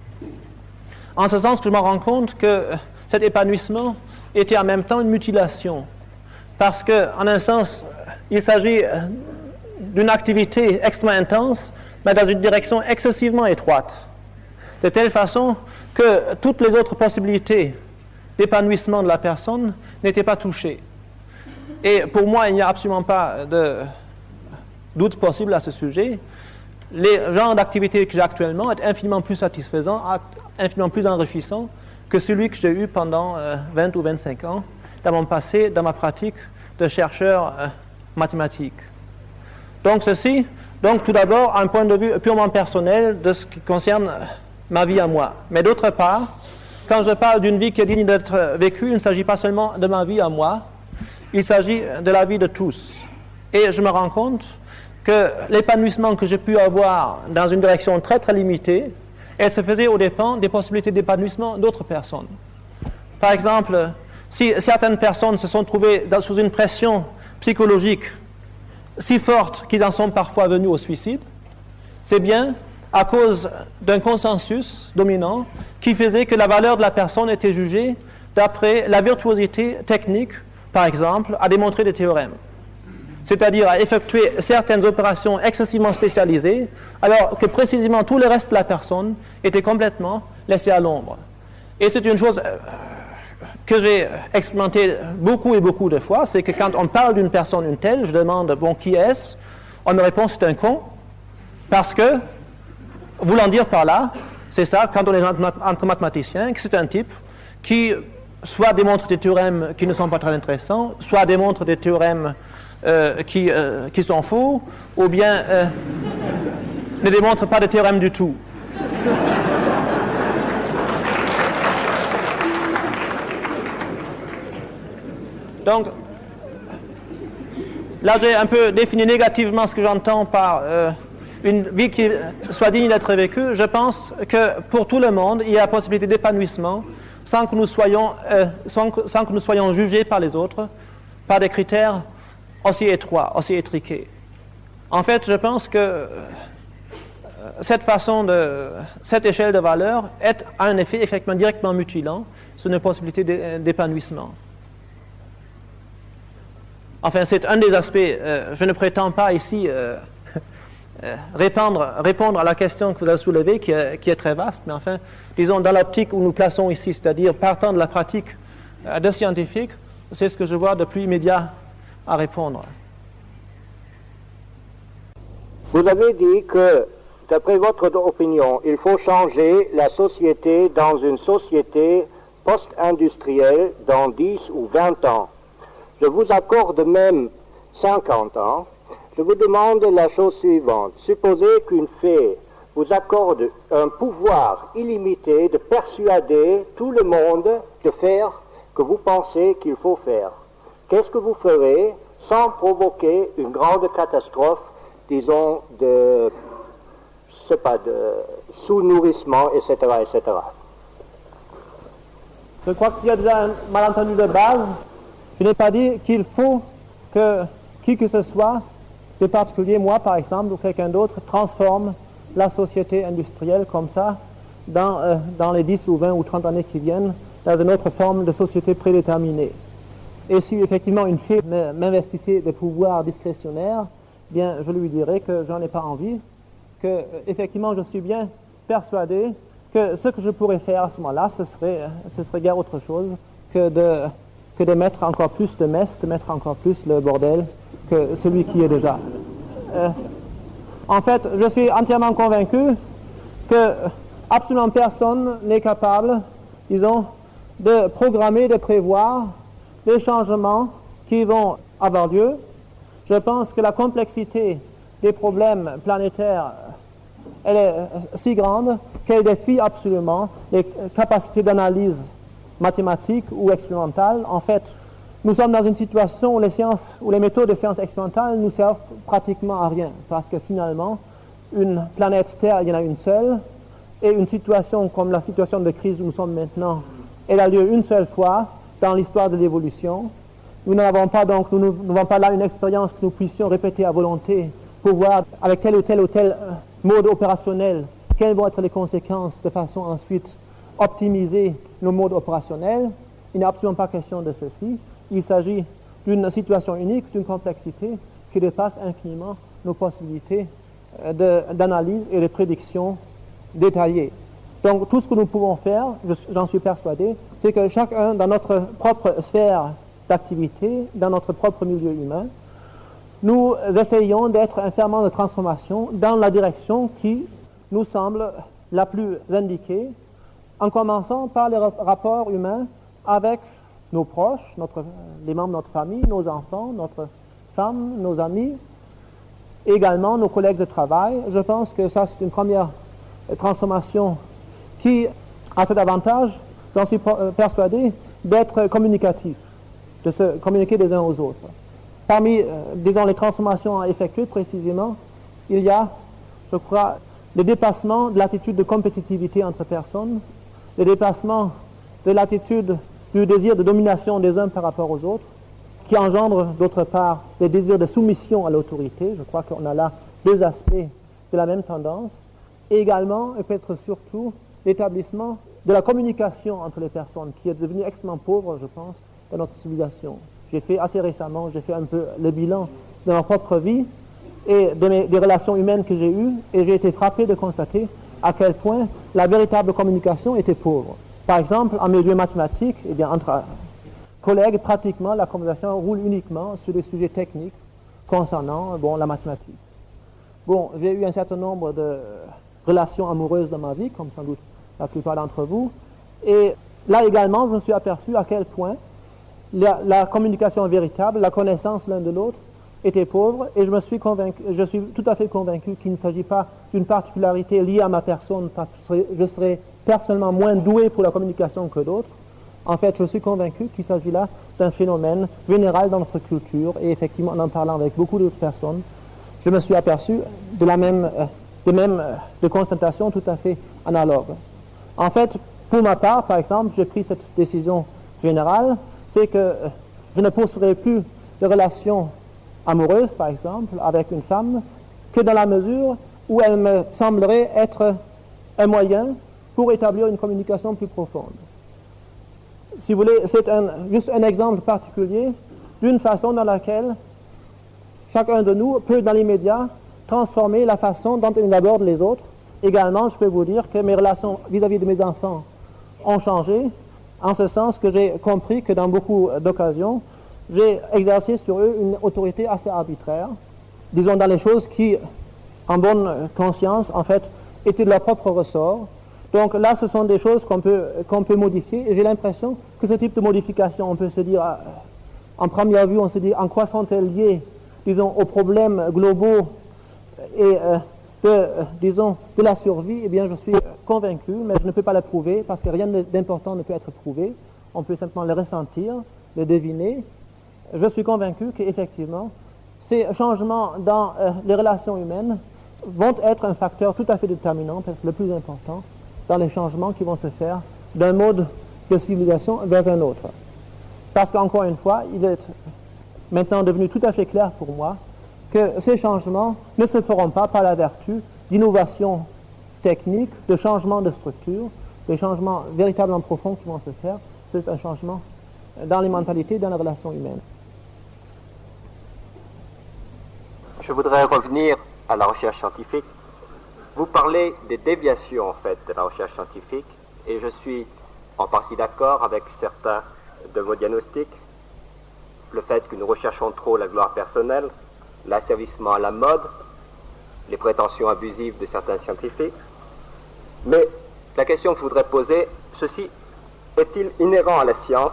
En ce sens que je me rends compte que cet épanouissement était en même temps une mutilation. Parce qu'en un sens, il s'agit d'une activité extrêmement intense, mais dans une direction excessivement étroite. De telle façon que toutes les autres possibilités d'épanouissement de la personne n'étaient pas touchées. Et pour moi, il n'y a absolument pas de doute possible à ce sujet. Les genres d'activités que j'ai actuellement est infiniment plus satisfaisant, infiniment plus enrichissant que celui que j'ai eu pendant 20 ou 25 ans dans mon passé, dans ma pratique de chercheur mathématique. Donc tout d'abord, un point de vue purement personnel de ce qui concerne ma vie à moi. Mais d'autre part, quand je parle d'une vie qui est digne d'être vécue, il ne s'agit pas seulement de ma vie à moi, il s'agit de la vie de tous. Et je me rends compte que l'épanouissement que j'ai pu avoir dans une direction très très limitée, elle se faisait aux dépens des possibilités d'épanouissement d'autres personnes. Par exemple, si certaines personnes se sont trouvées sous une pression psychologique si forte qu'ils en sont parfois venus au suicide, c'est bien à cause d'un consensus dominant qui faisait que la valeur de la personne était jugée d'après la virtuosité technique, par exemple, à démontrer des théorèmes. C'est-à-dire à effectuer certaines opérations excessivement spécialisées, alors que précisément tout le reste de la personne était complètement laissé à l'ombre. Et c'est une chose que j'ai expérimenté beaucoup et beaucoup de fois, c'est que quand on parle d'une personne une telle, je demande, bon, qui est-ce? On me répond, c'est un con, parce que, voulant dire par là, c'est ça, quand on est entre mathématiciens, que c'est un type qui soit démontre des théorèmes qui ne sont pas très intéressants, soit démontre des théorèmes qui sont faux, ou bien ne démontre pas de théorème du tout. Donc, là j'ai un peu défini négativement ce que j'entends par une vie qui soit digne d'être vécue, je pense que pour tout le monde, il y a la possibilité d'épanouissement sans que nous soyons jugés par les autres, par des critères aussi étroits, aussi étriqués. En fait, je pense que cette échelle de valeur a un effet effectivement directement mutilant sur nos possibilités d'épanouissement. Enfin, c'est un des aspects. Je ne prétends pas ici répondre à la question que vous avez soulevée, qui est très vaste, mais enfin, disons, dans l'optique où nous plaçons ici, c'est-à-dire partant de la pratique de scientifique, c'est ce que je vois de plus immédiat à répondre. Vous avez dit que, d'après votre opinion, il faut changer la société dans une société post-industrielle dans 10 ou 20 ans. Je vous accorde même 50 ans. Je vous demande la chose suivante. Supposez qu'une fée vous accorde un pouvoir illimité de persuader tout le monde de faire ce que vous pensez qu'il faut faire. Qu'est-ce que vous ferez sans provoquer une grande catastrophe, disons, de sous-nourrissement, etc., etc. Je crois qu'il y a déjà un malentendu de base. Je n'ai pas dit qu'il faut que qui que ce soit, de particulier moi par exemple, ou quelqu'un d'autre, transforme la société industrielle comme ça, dans les 10 ou 20 ou 30 années qui viennent, dans une autre forme de société prédéterminée. Et si effectivement une fille m'investissait des pouvoirs discrétionnaires, bien je lui dirais que j'en ai pas envie, que effectivement je suis bien persuadé que ce que je pourrais faire à ce moment-là, ce serait guère autre chose que de mettre encore plus de messe, de mettre encore plus le bordel que celui qui est déjà. En fait, je suis entièrement convaincu que absolument personne n'est capable, disons, de programmer, de prévoir les changements qui vont avoir lieu. Je pense que la complexité des problèmes planétaires, elle est si grande qu'elle défie absolument les capacités d'analyse mathématiques ou expérimentales. En fait, nous sommes dans une situation où les méthodes de sciences expérimentales nous servent pratiquement à rien, parce que finalement, une planète Terre, il y en a une seule, et une situation comme la situation de crise où nous sommes maintenant, elle a lieu une seule fois dans l'histoire de l'évolution. Nous n'avons pas donc, nous n'avons pas là une expérience que nous puissions répéter à volonté pour voir avec tel ou tel mode opérationnel quelles vont être les conséquences de façon à ensuite optimiser nos modes opérationnels. Il n'est absolument pas question de ceci. Il s'agit d'une situation unique, d'une complexité qui dépasse infiniment nos possibilités d'analyse et de prédiction détaillées. Donc tout ce que nous pouvons faire, j'en suis persuadé, c'est que chacun dans notre propre sphère d'activité, dans notre propre milieu humain, nous essayons d'être un ferment de transformation dans la direction qui nous semble la plus indiquée, en commençant par les rapports humains avec nos proches, les membres de notre famille, nos enfants, notre femme, nos amis, également nos collègues de travail. Je pense que ça, c'est une première transformation qui a cet avantage, j'en suis persuadé, d'être communicatif, de se communiquer des uns aux autres. Parmi, disons, les transformations à effectuer précisément, il y a, je crois, le dépassement de l'attitude de compétitivité entre personnes, le dépassement de l'attitude du désir de domination des uns par rapport aux autres, qui engendre d'autre part des désirs de soumission à l'autorité. Je crois qu'on a là deux aspects de la même tendance, et également, et peut-être surtout, l'établissement de la communication entre les personnes, qui est devenue extrêmement pauvre, je pense, dans notre civilisation. Assez récemment, j'ai fait un peu le bilan de ma propre vie et des relations humaines que j'ai eues, et j'ai été frappé de constater à quel point la véritable communication était pauvre. Par exemple, en milieu mathématique, eh bien, entre collègues, pratiquement, la conversation roule uniquement sur des sujets techniques concernant la mathématique. Bon, j'ai eu un certain nombre de relations amoureuses dans ma vie, comme sans doute la plupart d'entre vous, et là également, je me suis aperçu à quel point la communication véritable, la connaissance l'un de l'autre, était pauvre, et je suis tout à fait convaincu qu'il ne s'agit pas d'une particularité liée à ma personne, parce que je serais personnellement moins doué pour la communication que d'autres. En fait, je suis convaincu qu'il s'agit là d'un phénomène général dans notre culture, et effectivement, en parlant avec beaucoup d'autres personnes, je me suis aperçu de constatations tout à fait analogues. En fait, pour ma part, par exemple, j'ai pris cette décision générale, c'est que je ne poursuivrai plus de relations amoureuses, par exemple, avec une femme, que dans la mesure où elle me semblerait être un moyen pour établir une communication plus profonde. Si vous voulez, c'est juste un exemple particulier d'une façon dans laquelle chacun de nous peut, dans l'immédiat, transformer la façon dont il aborde les autres. Également, je peux vous dire que mes relations vis-à-vis de mes enfants ont changé, en ce sens que j'ai compris que dans beaucoup d'occasions, j'ai exercé sur eux une autorité assez arbitraire, disons dans les choses qui, en bonne conscience, en fait, étaient de leur propre ressort. Donc là, ce sont des choses qu'on peut modifier, et j'ai l'impression que ce type de modification, on peut se dire, en première vue, on se dit, en quoi sont-elles liées, disons, aux problèmes globaux et de la survie? Eh bien, je suis convaincu, mais je ne peux pas le prouver, parce que rien d'important ne peut être prouvé. On peut simplement le ressentir, le deviner. Je suis convaincu qu'effectivement, ces changements dans les relations humaines vont être un facteur tout à fait déterminant, peut-être le plus important, dans les changements qui vont se faire d'un mode de civilisation vers un autre. Parce qu'encore une fois, il est maintenant devenu tout à fait clair pour moi que ces changements ne se feront pas par la vertu d'innovations techniques, de changements de structure, des changements véritablement profonds qui vont se faire. C'est un changement dans les mentalités, dans les relations humaines. Je voudrais revenir à la recherche scientifique. Vous parlez des déviations, en fait, de la recherche scientifique, et je suis en partie d'accord avec certains de vos diagnostics. Le fait que nous recherchons trop la gloire personnelle, l'asservissement à la mode, les prétentions abusives de certains scientifiques. Mais la question que je voudrais poser, ceci est-il inhérent à la science?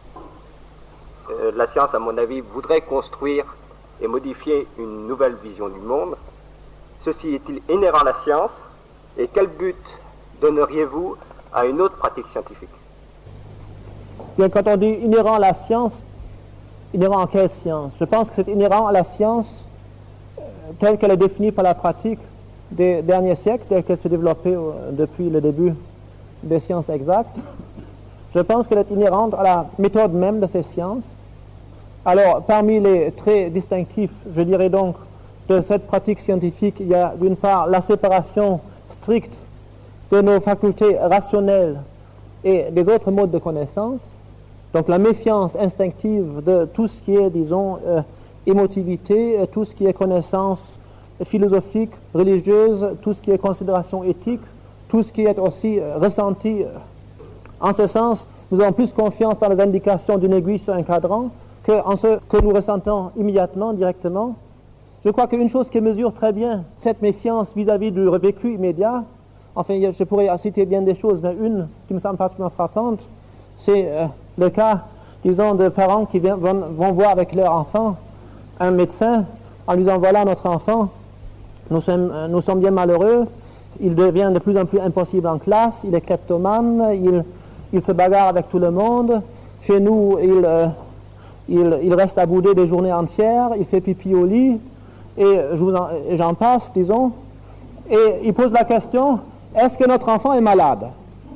La science, à mon avis, voudrait construire et modifier une nouvelle vision du monde. Ceci est-il inhérent à la science? Et quel but donneriez-vous à une autre pratique scientifique? Bien, quand on dit inhérent à la science, inhérent à quelle science? Je pense que c'est inhérent à la science telle qu'elle est définie par la pratique des derniers siècles, telle qu'elle s'est développée depuis le début des sciences exactes. Je pense qu'elle est inhérente à la méthode même de ces sciences. Alors, parmi les traits distinctifs, je dirais donc, de cette pratique scientifique, il y a d'une part la séparation stricte de nos facultés rationnelles et des autres modes de connaissance, donc la méfiance instinctive de tout ce qui est, disons, émotivité, tout ce qui est connaissance philosophique, religieuse, tout ce qui est considération éthique, tout ce qui est aussi ressenti. En ce sens, nous avons plus confiance dans les indications d'une aiguille sur un cadran qu'en ce que nous ressentons immédiatement, directement. Je crois qu'une chose qui mesure très bien cette méfiance vis-à-vis du vécu immédiat, enfin je pourrais citer bien des choses, mais une qui me semble particulièrement frappante, c'est le cas, disons, de parents qui vont voir avec leur enfant un médecin en lui disant voilà notre enfant, nous sommes bien malheureux, il devient de plus en plus impossible en classe, il est kleptomane, il se bagarre avec tout le monde, chez nous il reste à bouder des journées entières, il fait pipi au lit, et j'en passe, disons, et il pose la question, est-ce que notre enfant est malade?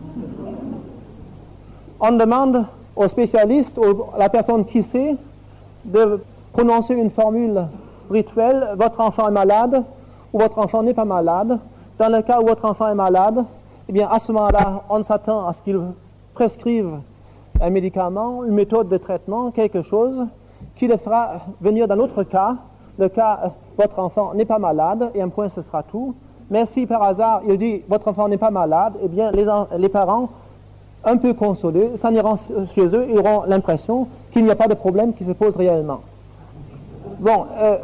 On demande aux spécialistes, à la personne qui sait, de prononcer une formule rituelle, votre enfant est malade, ou votre enfant n'est pas malade. Dans le cas où votre enfant est malade, eh bien à ce moment-là, on s'attend à ce qu'il prescrive un médicament, une méthode de traitement, quelque chose qui le fera venir dans l'autre cas, le cas votre enfant n'est pas malade, et un point ce sera tout. Mais si par hasard il dit votre enfant n'est pas malade, eh bien les parents, un peu consolés, s'en iront chez eux, ils auront l'impression qu'il n'y a pas de problème qui se pose réellement. Bon,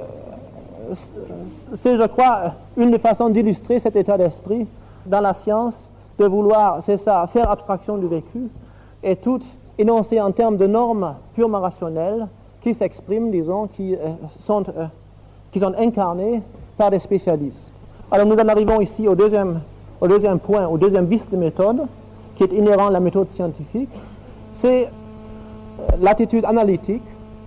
c'est, je crois, une des façons d'illustrer cet état d'esprit dans la science, de vouloir, c'est ça, faire abstraction du vécu, et tout énoncer en termes de normes purement rationnelles qui s'expriment, disons, qui sont incarnées par des spécialistes. Alors nous en arrivons ici au deuxième point, au deuxième vice de méthode, qui est inhérent à la méthode scientifique, c'est l'attitude analytique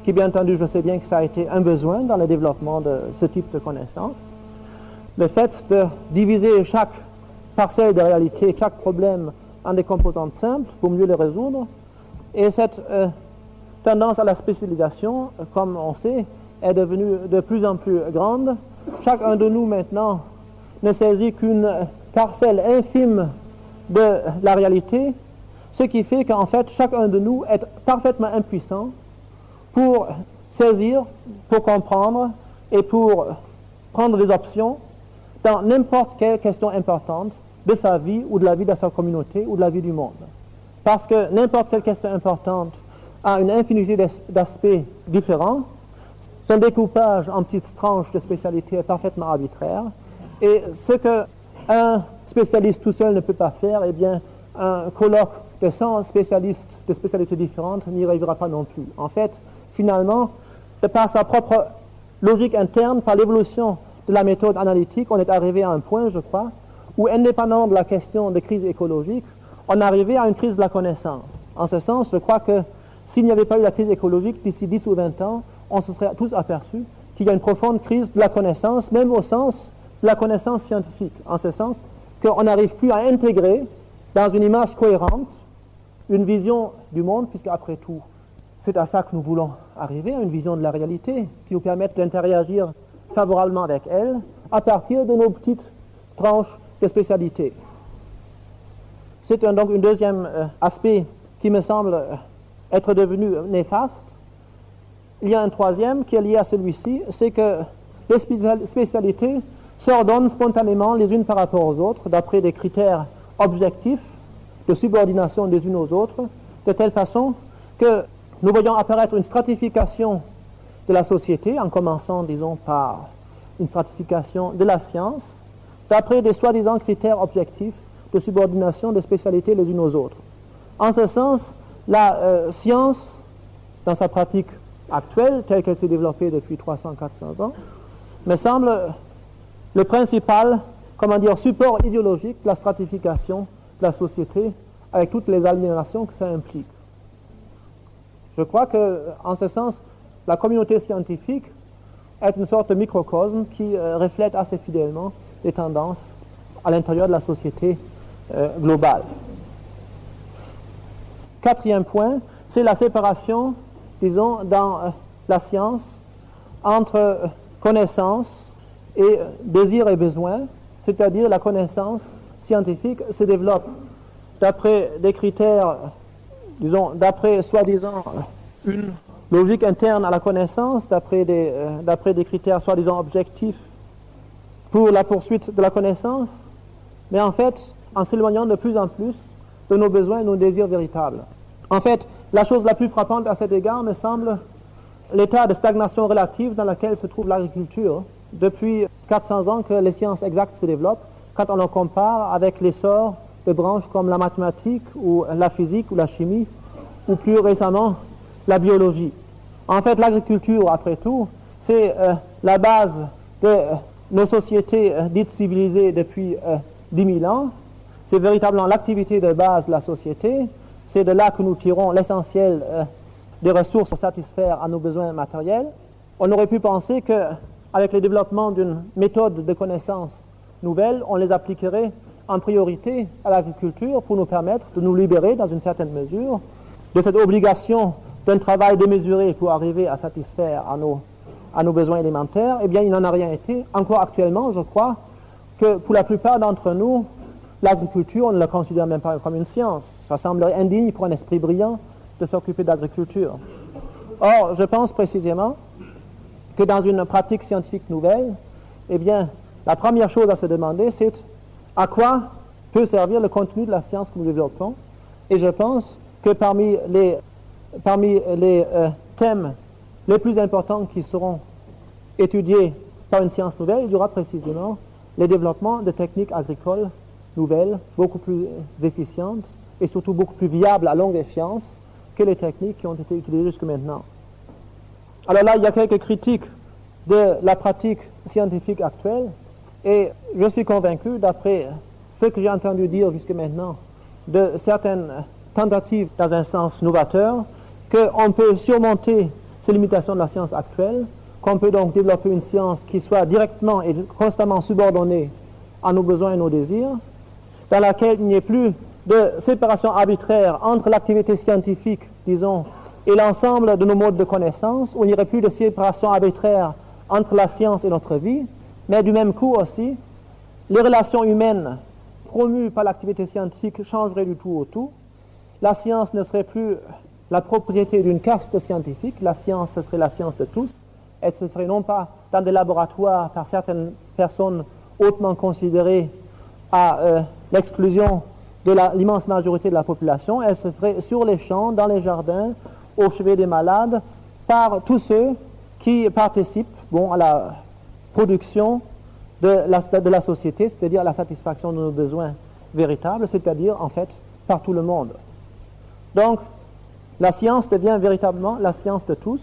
qui bien entendu, je sais bien que ça a été un besoin dans le développement de ce type de connaissances. Le fait de diviser chaque parcelle de réalité, chaque problème en des composantes simples pour mieux les résoudre, et cette tendance à la spécialisation, comme on sait, est devenue de plus en plus grande. Chacun de nous maintenant ne saisit qu'une parcelle infime de la réalité, ce qui fait qu'en fait chacun de nous est parfaitement impuissant pour saisir, pour comprendre et pour prendre des options dans n'importe quelle question importante de sa vie ou de la vie de sa communauté ou de la vie du monde. Parce que n'importe quelle question importante a une infinité d'aspects différents. Son découpage en petites tranches de spécialités est parfaitement arbitraire. Et ce qu'un spécialiste tout seul ne peut pas faire, eh bien, un colloque de 100 spécialistes de spécialités différentes n'y arrivera pas non plus. En fait, finalement, de par sa propre logique interne, par l'évolution de la méthode analytique, on est arrivé à un point, je crois, où, indépendamment de la question de crise écologique, on est arrivé à une crise de la connaissance. En ce sens, je crois que s'il n'y avait pas eu la crise écologique, d'ici 10 ou 20 ans, on se serait tous aperçus qu'il y a une profonde crise de la connaissance, même au sens de la connaissance scientifique, en ce sens qu'on n'arrive plus à intégrer dans une image cohérente une vision du monde, puisque après tout, c'est à ça que nous voulons arriver, à une vision de la réalité qui nous permette d'interagir favorablement avec elle à partir de nos petites tranches de spécialité. C'est donc un deuxième aspect qui me semble être devenu néfaste. Il y a un troisième qui est lié à celui-ci, c'est que les spécialités s'ordonnent spontanément les unes par rapport aux autres, d'après des critères objectifs de subordination des unes aux autres, de telle façon que nous voyons apparaître une stratification de la société, en commençant, disons, par une stratification de la science, d'après des soi-disant critères objectifs de subordination des spécialités les unes aux autres. En ce sens, la science, dans sa pratique actuelle, telle qu'elle s'est développée depuis 300-400 ans, me semble le principal, support idéologique de la stratification de la société, avec toutes les aliénations que ça implique. Je crois que, en ce sens, la communauté scientifique est une sorte de microcosme qui reflète assez fidèlement les tendances à l'intérieur de la société globale. Quatrième point, c'est la séparation, disons, dans la science entre connaissance et désir et besoin, c'est-à-dire la connaissance scientifique se développe d'après des critères, disons, d'après soi-disant une logique interne à la connaissance, d'après des critères soi-disant objectifs pour la poursuite de la connaissance, mais en fait, en s'éloignant de plus en plus de nos besoins et nos désirs véritables. En fait, la chose la plus frappante à cet égard me semble l'état de stagnation relative dans lequel se trouve l'agriculture depuis 400 ans que les sciences exactes se développent, quand on le compare avec l'essor de branches comme la mathématique ou la physique ou la chimie, ou plus récemment la biologie. En fait, l'agriculture, après tout, c'est la base de nos sociétés dites civilisées depuis 10 000 ans. C'est véritablement l'activité de base de la société. C'est de là que nous tirons l'essentiel des ressources pour satisfaire à nos besoins matériels. On aurait pu penser qu'avec le développement d'une méthode de connaissance nouvelle, on les appliquerait en priorité à l'agriculture pour nous permettre de nous libérer, dans une certaine mesure, de cette obligation d'un travail démesuré pour arriver à satisfaire à nos besoins élémentaires. Eh bien, il n'en a rien été. Encore actuellement, je crois que pour la plupart d'entre nous, l'agriculture, on ne la considère même pas comme une science. Ça semblerait indigne pour un esprit brillant de s'occuper d'agriculture. Or, je pense précisément que dans une pratique scientifique nouvelle, eh bien, la première chose à se demander, c'est à quoi peut servir le contenu de la science que nous développons. Et je pense que parmi les thèmes les plus importants qui seront étudiés par une science nouvelle, il y aura précisément le développement de techniques agricoles nouvelles, beaucoup plus efficientes et surtout beaucoup plus viables à longue échéance que les techniques qui ont été utilisées jusque maintenant. Alors là, il y a quelques critiques de la pratique scientifique actuelle, et je suis convaincu, d'après ce que j'ai entendu dire jusque maintenant, de certaines tentatives dans un sens novateur, qu'on peut surmonter ces limitations de la science actuelle, qu'on peut donc développer une science qui soit directement et constamment subordonnée à nos besoins et nos désirs, dans laquelle il n'y ait plus de séparation arbitraire entre l'activité scientifique, disons, et l'ensemble de nos modes de connaissance, où il n'y aurait plus de séparation arbitraire entre la science et notre vie, mais du même coup aussi, les relations humaines promues par l'activité scientifique changeraient du tout au tout. La science ne serait plus la propriété d'une caste scientifique, la science, ce serait la science de tous. Elle se ferait non pas dans des laboratoires par certaines personnes hautement considérées à l'exclusion de l'immense majorité de la population, elle se ferait sur les champs, dans les jardins, au chevet des malades, par tous ceux qui participent à la production de la société, c'est-à-dire à la satisfaction de nos besoins véritables, c'est-à-dire en fait par tout le monde. Donc, la science devient véritablement la science de tous.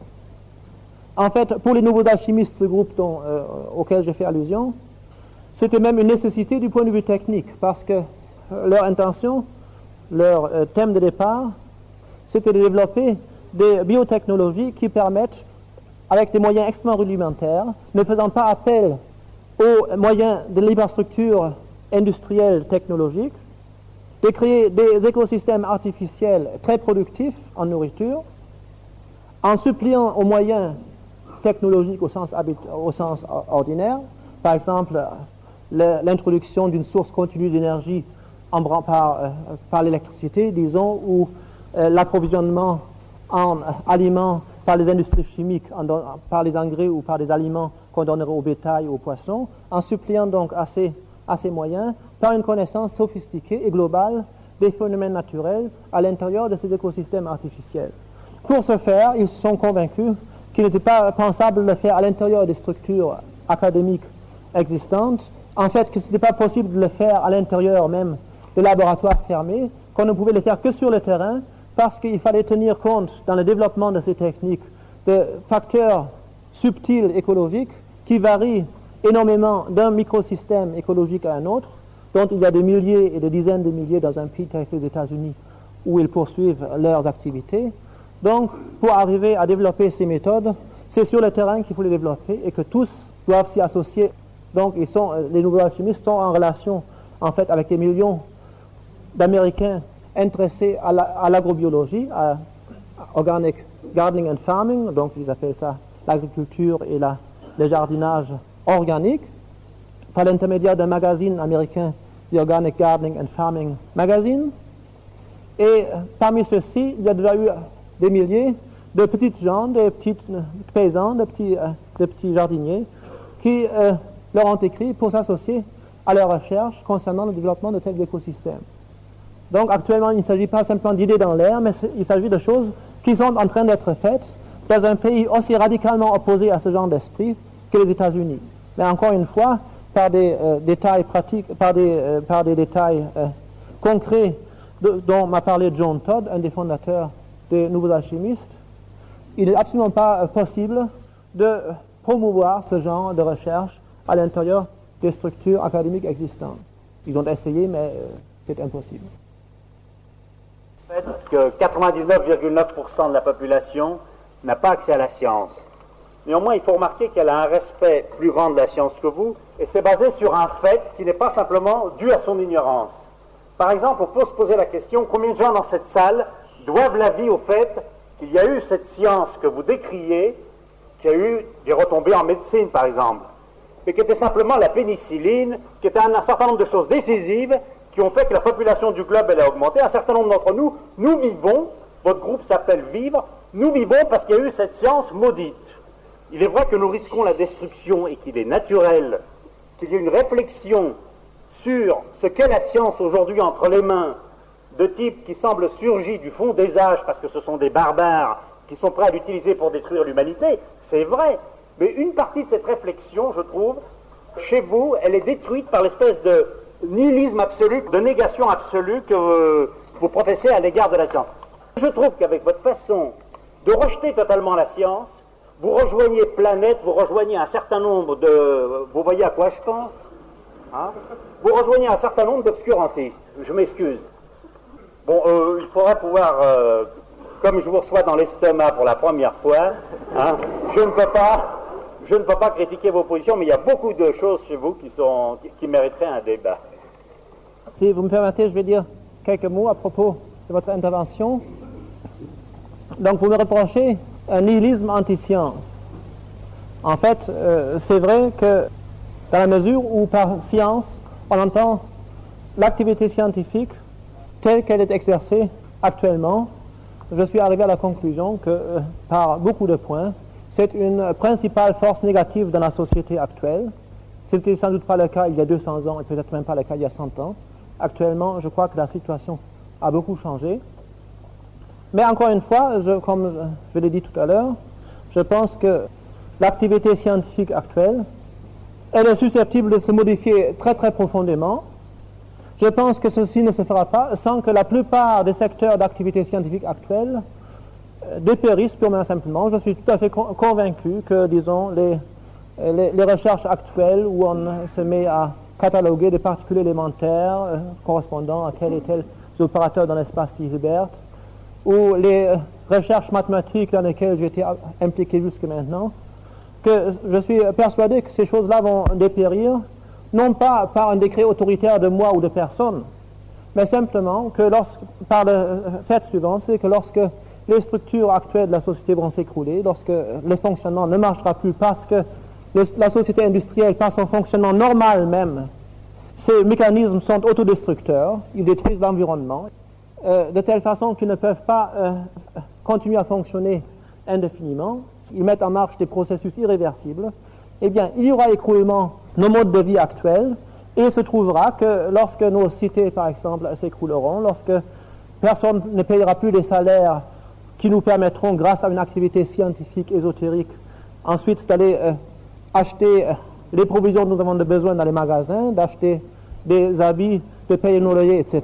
En fait, pour les nouveaux alchimistes, ce groupe auquel j'ai fait allusion, c'était même une nécessité du point de vue technique, parce que leur intention, leur thème de départ, c'était de développer des biotechnologies qui permettent, avec des moyens extrêmement rudimentaires, ne faisant pas appel aux moyens de l'infrastructure industrielle technologique, de créer des écosystèmes artificiels très productifs en nourriture, en suppliant aux moyens technologiques au sens ordinaire, par exemple l'introduction d'une source continue d'énergie par l'électricité, disons, ou l'approvisionnement en aliments par les industries chimiques, par les engrais ou par des aliments qu'on donnerait au bétail ou aux poissons, en suppliant donc à ces moyens par une connaissance sophistiquée et globale des phénomènes naturels à l'intérieur de ces écosystèmes artificiels. Pour ce faire, ils se sont convaincus qu'il n'était pas pensable de le faire à l'intérieur des structures académiques existantes, en fait que ce n'était pas possible de le faire à l'intérieur même des laboratoires fermés, qu'on ne pouvait le faire que sur le terrain, parce qu'il fallait tenir compte dans le développement de ces techniques de facteurs subtils écologiques qui varient énormément d'un microsystème écologique à un autre, dont il y a des milliers et des dizaines de milliers dans un pays tel que les États-Unis où ils poursuivent leurs activités. Donc, pour arriver à développer ces méthodes, c'est sur le terrain qu'il faut les développer et que tous doivent s'y associer. Donc, les nouveaux alchimistes sont en relation, en fait, avec des millions d'Américains intéressés à l'agrobiologie, à organic gardening and farming, donc ils appellent ça l'agriculture et le jardinage organique, par l'intermédiaire d'un magazine américain, The Organic Gardening and Farming Magazine. Et parmi ceux-ci, il y a déjà eu des milliers de petites gens, de petits paysans, de petits jardiniers, qui leur ont écrit pour s'associer à leurs recherches concernant le développement de tels écosystèmes. Donc actuellement, il ne s'agit pas simplement d'idées dans l'air, mais il s'agit de choses qui sont en train d'être faites dans un pays aussi radicalement opposé à ce genre d'esprit que les États-Unis. Mais encore une fois, par des détails pratiques, par des détails concrets dont m'a parlé John Todd, un des fondateurs des Nouveaux Alchimistes, il n'est absolument pas possible de promouvoir ce genre de recherche à l'intérieur des structures académiques existantes. Ils ont essayé, mais c'est impossible. Le fait que 99,9% de la population n'a pas accès à la science. Néanmoins, il faut remarquer qu'elle a un respect plus grand de la science que vous, et c'est basé sur un fait qui n'est pas simplement dû à son ignorance. Par exemple, on peut se poser la question, combien de gens dans cette salle doivent la vie au fait qu'il y a eu cette science que vous décriez, qui a eu des retombées en médecine, par exemple, mais qui était simplement la pénicilline, qui était un certain nombre de choses décisives qui ont fait que la population du globe elle a augmenté. Un certain nombre d'entre nous, nous vivons, votre groupe s'appelle Vivre, nous vivons parce qu'il y a eu cette science maudite. Il est vrai que nous risquons la destruction et qu'il est naturel qu'il y ait une réflexion sur ce qu'est la science aujourd'hui entre les mains de types qui semblent surgir du fond des âges parce que ce sont des barbares qui sont prêts à l'utiliser pour détruire l'humanité, c'est vrai. Mais une partie de cette réflexion, je trouve, chez vous, elle est détruite par l'espèce de nihilisme absolu, de négation absolue que vous professez à l'égard de la science. Je trouve qu'avec votre façon de rejeter totalement la science, vous rejoignez Planète, vous rejoignez un certain nombre de... Vous voyez à quoi je pense, hein? Vous rejoignez un certain nombre d'obscurantistes. Je m'excuse. Bon, il faudra pouvoir comme je vous reçois dans l'estomac pour la première fois, hein, je ne peux pas critiquer vos positions, mais il y a beaucoup de choses chez vous qui mériteraient un débat. Si vous me permettez, je vais dire quelques mots à propos de votre intervention. Donc, vous me reprochez un nihilisme anti-science. En fait, c'est vrai que dans la mesure où par science, on entend l'activité scientifique telle qu'elle est exercée actuellement, je suis arrivé à la conclusion que, par beaucoup de points, c'est une principale force négative dans la société actuelle. Ce n'était sans doute pas le cas il y a 200 ans et peut-être même pas le cas il y a 100 ans. Actuellement, je crois que la situation a beaucoup changé. Mais encore une fois, comme je l'ai dit tout à l'heure, je pense que l'activité scientifique actuelle, elle est susceptible de se modifier très très profondément. Je pense que ceci ne se fera pas sans que la plupart des secteurs d'activité scientifique actuelle dépérissent purement simplement. Je suis tout à fait convaincu que, disons, les recherches actuelles où on se met à cataloguer des particules élémentaires correspondant à tel et tel opérateur dans l'espace d'Hilbert, ou les recherches mathématiques dans lesquelles j'ai été impliqué jusque maintenant, que je suis persuadé que ces choses-là vont dépérir, non pas par un décret autoritaire de moi ou de personne, mais simplement que par le fait suivant, c'est que lorsque les structures actuelles de la société vont s'écrouler, lorsque le fonctionnement ne marchera plus parce que la société industrielle, par son fonctionnement normal même, ces mécanismes sont autodestructeurs, ils détruisent l'environnement, de telle façon qu'ils ne peuvent pas continuer à fonctionner indéfiniment, ils mettent en marche des processus irréversibles, eh bien, il y aura écroulement de nos modes de vie actuels, et il se trouvera que lorsque nos cités, par exemple, s'écrouleront, lorsque personne ne payera plus les salaires qui nous permettront, grâce à une activité scientifique ésotérique, ensuite d'aller acheter les provisions dont nous avons besoin dans les magasins, d'acheter des habits, de payer nos loyers, etc.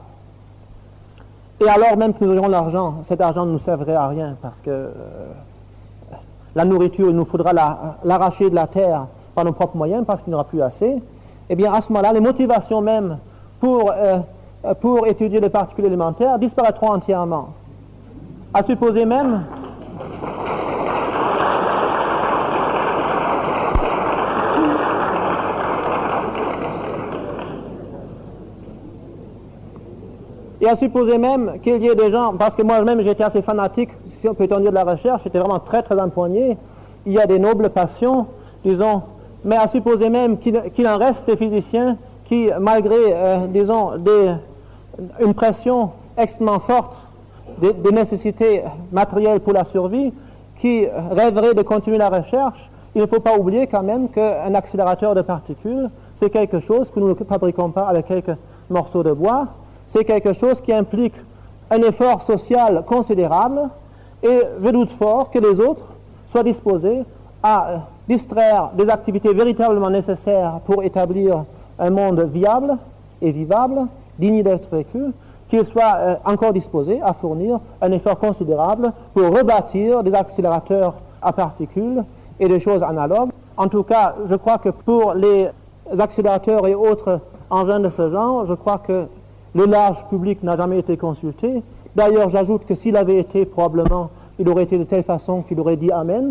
Et alors même que nous aurions l'argent, cet argent ne nous servirait à rien parce que la nourriture, il nous faudra l'arracher de la terre par nos propres moyens parce qu'il n'y aura plus assez. Eh bien, à ce moment-là, les motivations même pour étudier les particules élémentaires disparaîtront entièrement. À supposer même qu'il y ait des gens, parce que moi-même j'étais assez fanatique, si on peut en dire, de la recherche, j'étais vraiment très très empoigné, il y a des nobles passions, disons, mais à supposer même qu'il en reste des physiciens qui, malgré, disons, une pression extrêmement forte des nécessités matérielles pour la survie, qui rêveraient de continuer la recherche, il ne faut pas oublier quand même qu'un accélérateur de particules, c'est quelque chose que nous ne fabriquons pas avec quelques morceaux de bois, c'est quelque chose qui implique un effort social considérable, et je doute fort que les autres soient disposés à distraire des activités véritablement nécessaires pour établir un monde viable et vivable, digne d'être vécu, qu'ils soient encore disposés à fournir un effort considérable pour rebâtir des accélérateurs à particules et des choses analogues. En tout cas, je crois que pour les accélérateurs et autres engins de ce genre, je crois que le large public n'a jamais été consulté. D'ailleurs, j'ajoute que s'il avait été, probablement, il aurait été de telle façon qu'il aurait dit Amen.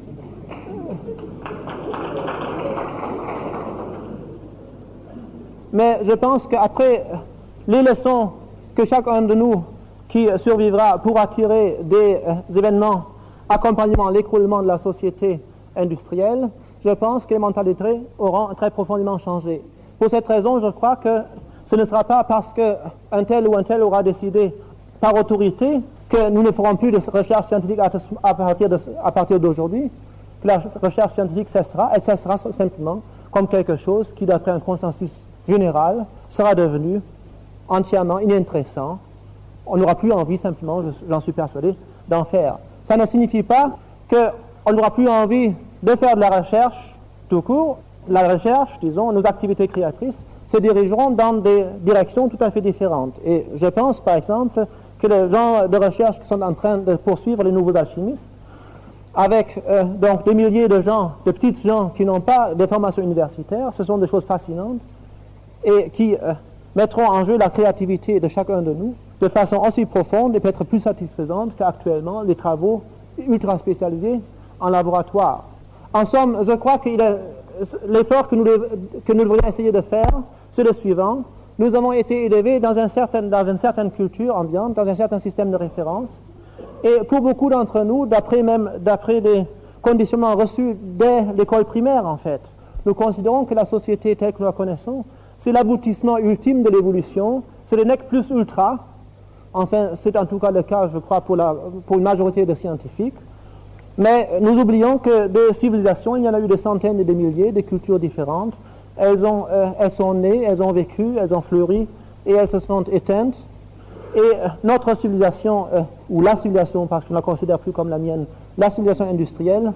Mais je pense qu'après les leçons que chacun de nous qui survivra pourra tirer des événements accompagnant l'écroulement de la société industrielle, je pense que les mentalités auront très profondément changé. Pour cette raison, je crois que ce ne sera pas parce qu'un tel ou un tel aura décidé par autorité que nous ne ferons plus de recherche scientifique à partir d'aujourd'hui, que la recherche scientifique cessera. Elle cessera simplement comme quelque chose qui, d'après un consensus général, sera devenu entièrement inintéressant. On n'aura plus envie, simplement, j'en suis persuadé, d'en faire. Ça ne signifie pas qu'on n'aura plus envie de faire de la recherche tout court. La recherche, disons, nos activités créatrices, se dirigeront dans des directions tout à fait différentes. Et je pense, par exemple, que les gens de recherche qui sont en train de poursuivre les nouveaux alchimistes, avec donc des milliers de gens, de petites gens qui n'ont pas de formation universitaire, ce sont des choses fascinantes et qui mettront en jeu la créativité de chacun de nous de façon aussi profonde et peut-être plus satisfaisante qu'actuellement les travaux ultra spécialisés en laboratoire. En somme, je crois que l'effort que nous devrions essayer de faire, c'est le suivant. Nous avons été élevés dans une certaine culture ambiante, dans un certain système de référence, et pour beaucoup d'entre nous, d'après des conditionnements reçus dès l'école primaire en fait, nous considérons que la société telle que nous la connaissons, c'est l'aboutissement ultime de l'évolution, c'est le nec plus ultra. Enfin, c'est en tout cas le cas, je crois, pour une majorité de scientifiques. Mais nous oublions que des civilisations, il y en a eu des centaines et des milliers, des cultures différentes. Elles sont nées, elles ont vécu, elles ont fleuri et elles se sont éteintes. Et notre civilisation, ou la civilisation, parce que je ne la considère plus comme la mienne, la civilisation industrielle,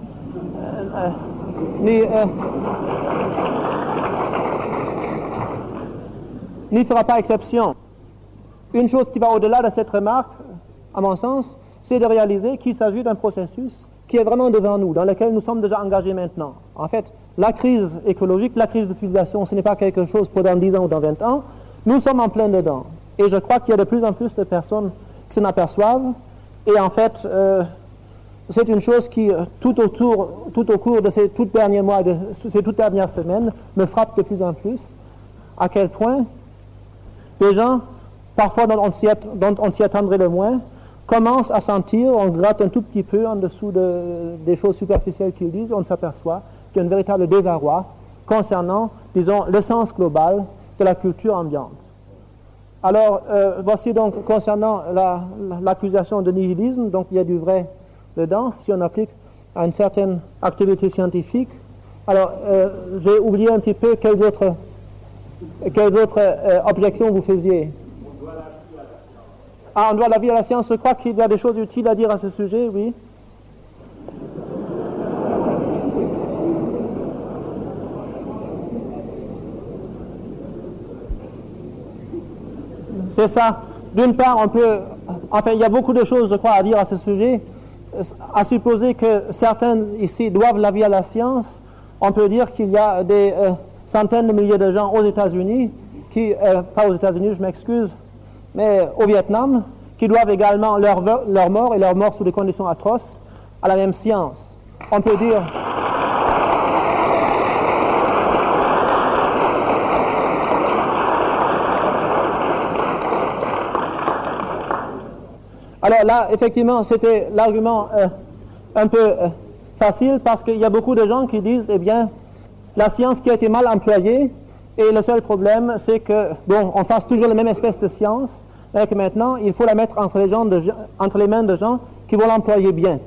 n'y fera pas exception. Une chose qui va au-delà de cette remarque, à mon sens, c'est de réaliser qu'il s'agit d'un processus qui est vraiment devant nous, dans lequel nous sommes déjà engagés maintenant. En fait, la crise écologique, la crise de civilisation, ce n'est pas quelque chose pour dans 10 ans ou dans 20 ans, nous sommes en plein dedans. Et je crois qu'il y a de plus en plus de personnes qui s'en aperçoivent, et en fait, c'est une chose qui, tout au cours de ces tout derniers mois, de ces toutes dernières semaines, me frappe de plus en plus, à quel point les gens, parfois dont on s'y attendrait le moins, commencent à sentir, on gratte un tout petit peu en dessous des choses superficielles qu'ils disent, on s'aperçoit qu'il y a un véritable désarroi concernant, disons, l'essence globale de la culture ambiante. Alors, voici donc, concernant l'accusation de nihilisme, donc il y a du vrai dedans, si on applique à une certaine activité scientifique. Alors, j'ai oublié un petit peu quelles autres objections vous faisiez. Ah, on doit la vie à la science. Je crois qu'il y a des choses utiles à dire à ce sujet, oui. C'est ça. D'une part, il y a beaucoup de choses, je crois, à dire à ce sujet. À supposer que certains ici doivent la vie à la science, on peut dire qu'il y a des centaines de milliers de gens aux États-Unis, pas aux États-Unis, je m'excuse, mais au Vietnam, qui doivent également leur mort, et leur mort sous des conditions atroces, à la même science. On peut dire... Alors là, effectivement, c'était l'argument un peu facile, parce qu'il y a beaucoup de gens qui disent, eh bien, la science qui a été mal employée, et le seul problème, c'est que, bon, on fasse toujours la même espèce de science, et que maintenant, il faut la mettre entre les mains de gens qui vont l'employer bien.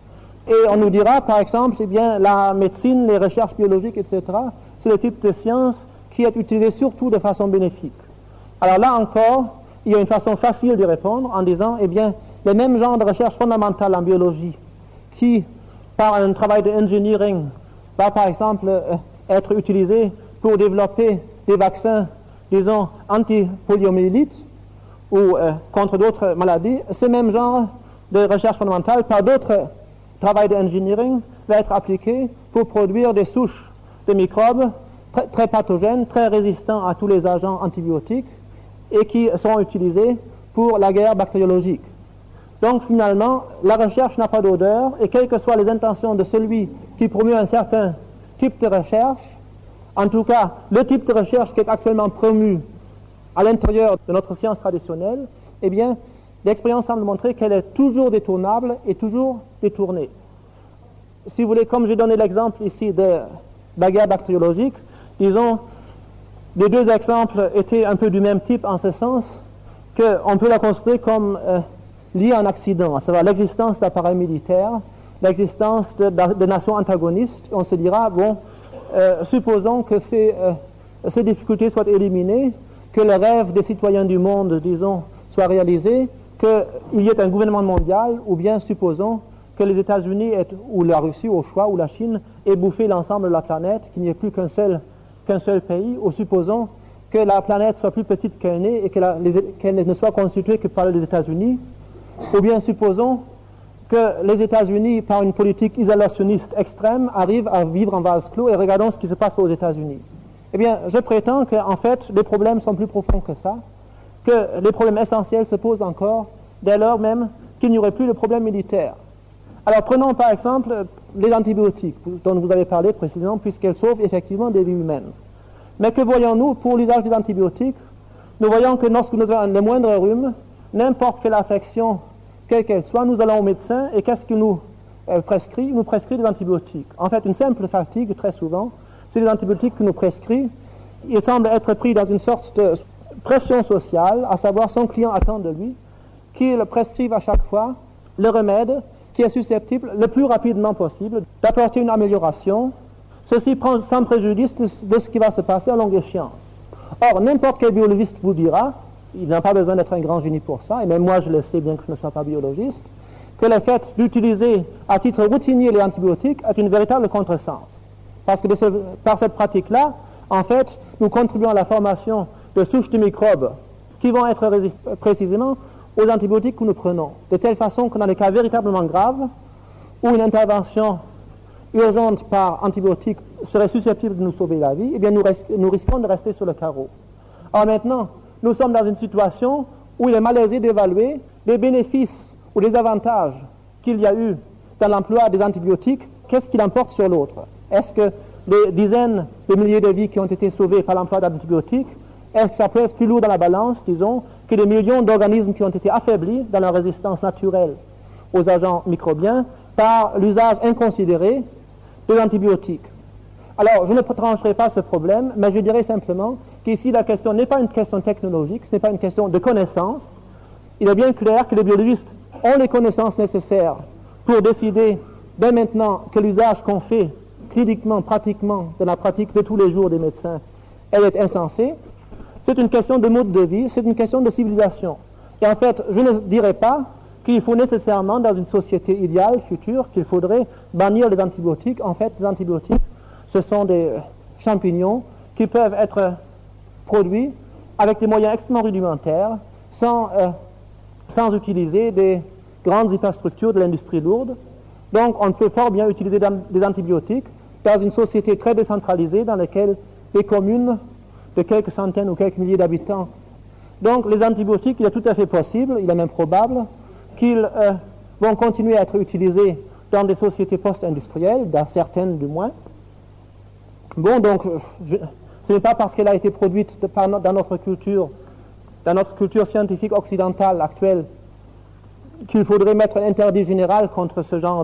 Et on nous dira, par exemple, eh bien, la médecine, les recherches biologiques, etc., c'est le type de science qui est utilisé surtout de façon bénéfique. Alors là encore, il y a une façon facile d'y répondre en disant, eh bien, les mêmes genres de recherche fondamentale en biologie qui, par un travail de engineering, va par exemple être utilisé pour développer des vaccins, disons, anti-poliomyélite ou contre d'autres maladies, ce même genre de recherche fondamentale, par d'autres travail de engineering, va être appliqué pour produire des souches de microbes très pathogènes, très résistants à tous les agents antibiotiques et qui sont utilisés pour la guerre bactériologique. Donc finalement, la recherche n'a pas d'odeur, et quelles que soient les intentions de celui qui promeut un certain type de recherche, en tout cas le type de recherche qui est actuellement promu à l'intérieur de notre science traditionnelle, eh bien, l'expérience semble montrer qu'elle est toujours détournable et toujours détournée. Si vous voulez, comme j'ai donné l'exemple ici de la guerre bactériologique, disons, les deux exemples étaient un peu du même type en ce sens qu'on peut la considérer comme liée à un accident, à savoir l'existence d'appareils militaires, l'existence de nations antagonistes. On se dira, bon, supposons que ces difficultés soient éliminées, que le rêve des citoyens du monde, disons, soit réalisé, qu'il y ait un gouvernement mondial, ou bien supposons que les États-Unis ou la Russie au choix, ou la Chine, aient bouffé l'ensemble de la planète, qu'il n'y ait plus qu'un seul pays, ou supposons que la planète soit plus petite qu'elle n'est et qu'elle ne soit constituée que par les États-Unis, ou bien supposons que les États-Unis, par une politique isolationniste extrême, arrivent à vivre en vase clos, et regardons ce qui se passe aux États-Unis. Eh bien, je prétends qu'en fait, les problèmes sont plus profonds que ça, que les problèmes essentiels se posent encore dès lors même qu'il n'y aurait plus de problème militaire. Alors prenons par exemple les antibiotiques dont vous avez parlé précisément, puisqu'elles sauvent effectivement des vies humaines. Mais que voyons-nous pour l'usage des antibiotiques? Nous voyons que lorsque nous avons le moindre rhume, n'importe quelle affection, quelle qu'elle soit, nous allons au médecin et qu'est-ce qu'il nous prescrit? Il nous prescrit des antibiotiques. En fait, une simple fatigue, très souvent, c'est des antibiotiques qu'il nous prescrit. Il semble être pris dans une sorte de pression sociale, à savoir son client attend de lui qu'il prescrive à chaque fois le remède qui est susceptible, le plus rapidement possible, d'apporter une amélioration, ceci sans préjudice de ce qui va se passer à longue échéance. Or, n'importe quel biologiste vous dira, il n'a pas besoin d'être un grand génie pour ça, et même moi je le sais bien que je ne sois pas biologiste, que le fait d'utiliser à titre routinier les antibiotiques est une véritable contresens. Parce que par cette pratique-là, en fait, nous contribuons à la formation de souches de microbes qui vont être résistants précisément aux antibiotiques que nous prenons, de telle façon que dans les cas véritablement graves, où une intervention urgente par antibiotique serait susceptible de nous sauver la vie, eh bien nous risquons de rester sur le carreau. Alors maintenant, nous sommes dans une situation où il est malaisé d'évaluer les bénéfices ou les avantages qu'il y a eu dans l'emploi des antibiotiques, qu'est-ce qu'il emporte sur l'autre? Est-ce que les dizaines de milliers de vies qui ont été sauvées par l'emploi d'antibiotiques, est-ce que ça pèse plus lourd dans la balance, disons, que les millions d'organismes qui ont été affaiblis dans leur résistance naturelle aux agents microbiens par l'usage inconsidéré des antibiotiques? Alors, je ne trancherai pas ce problème, mais je dirais simplement qu'ici la question n'est pas une question technologique, ce n'est pas une question de connaissance. Il est bien clair que les biologistes ont les connaissances nécessaires pour décider dès maintenant que l'usage qu'on fait cliniquement, pratiquement, dans la pratique de tous les jours des médecins, elle est insensée. C'est une question de mode de vie, c'est une question de civilisation. Et en fait, je ne dirais pas qu'il faut nécessairement, dans une société idéale, future, qu'il faudrait bannir les antibiotiques. En fait, les antibiotiques, ce sont des champignons qui peuvent être produits avec des moyens extrêmement rudimentaires, sans utiliser des grandes hyperstructures de l'industrie lourde. Donc, on peut fort bien utiliser des antibiotiques dans une société très décentralisée dans laquelle les communes de quelques centaines ou quelques milliers d'habitants. Donc, les antibiotiques, il est tout à fait possible, il est même probable, qu'ils vont continuer à être utilisés dans des sociétés post-industrielles, dans certaines du moins. Bon, donc, ce n'est pas parce qu'elle a été produite dans notre culture scientifique occidentale actuelle, qu'il faudrait mettre un interdit général contre ce genre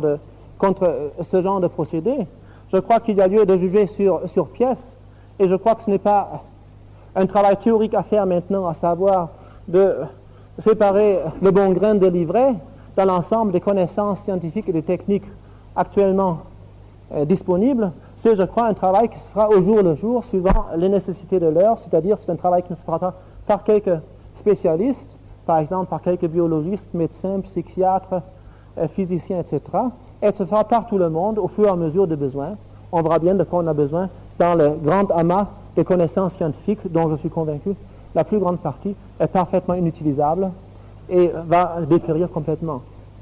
de procédé. Je crois qu'il y a lieu de juger sur pièce, et je crois que ce n'est pas un travail théorique à faire maintenant, à savoir de séparer le bon grain de l'ivraie dans l'ensemble des connaissances scientifiques et des techniques actuellement disponibles. C'est, je crois, un travail qui se fera au jour le jour, suivant les nécessités de l'heure, c'est-à-dire c'est un travail qui ne se fera pas par quelques spécialistes, par exemple par quelques biologistes, médecins, psychiatres, physiciens, etc., et se fera par tout le monde au fur et à mesure des besoins. On verra bien de quoi on a besoin dans le grand amas des connaissances scientifiques dont je suis convaincu la plus grande partie est parfaitement inutilisable et va dépérir complètement.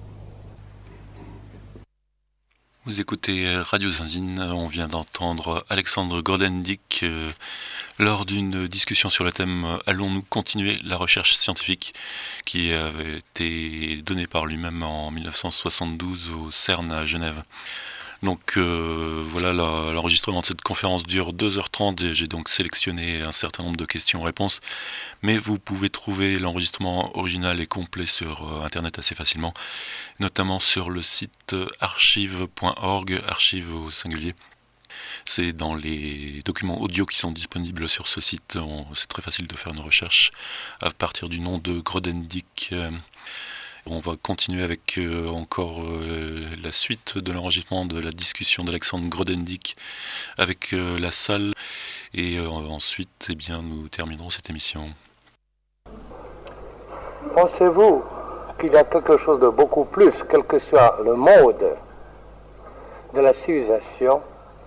Vous écoutez Radio Zinzine, on vient d'entendre Alexandre Grothendieck lors d'une discussion sur le thème « Allons-nous continuer la recherche scientifique ?» qui avait été donnée par lui-même en 1972 au CERN à Genève. Donc voilà, l'enregistrement de cette conférence dure 2h30 et j'ai donc sélectionné un certain nombre de questions-réponses, mais vous pouvez trouver l'enregistrement original et complet sur internet assez facilement, notamment sur le site archive.org, archive au singulier. C'est dans les documents audio qui sont disponibles sur ce site, c'est très facile de faire une recherche à partir du nom de Grothendieck. On va continuer avec encore la suite de l'enregistrement de la discussion d'Alexandre Grothendieck avec la salle et ensuite eh bien, nous terminerons cette émission. Pensez-vous qu'il y a quelque chose de beaucoup plus, quel que soit le mode de la civilisation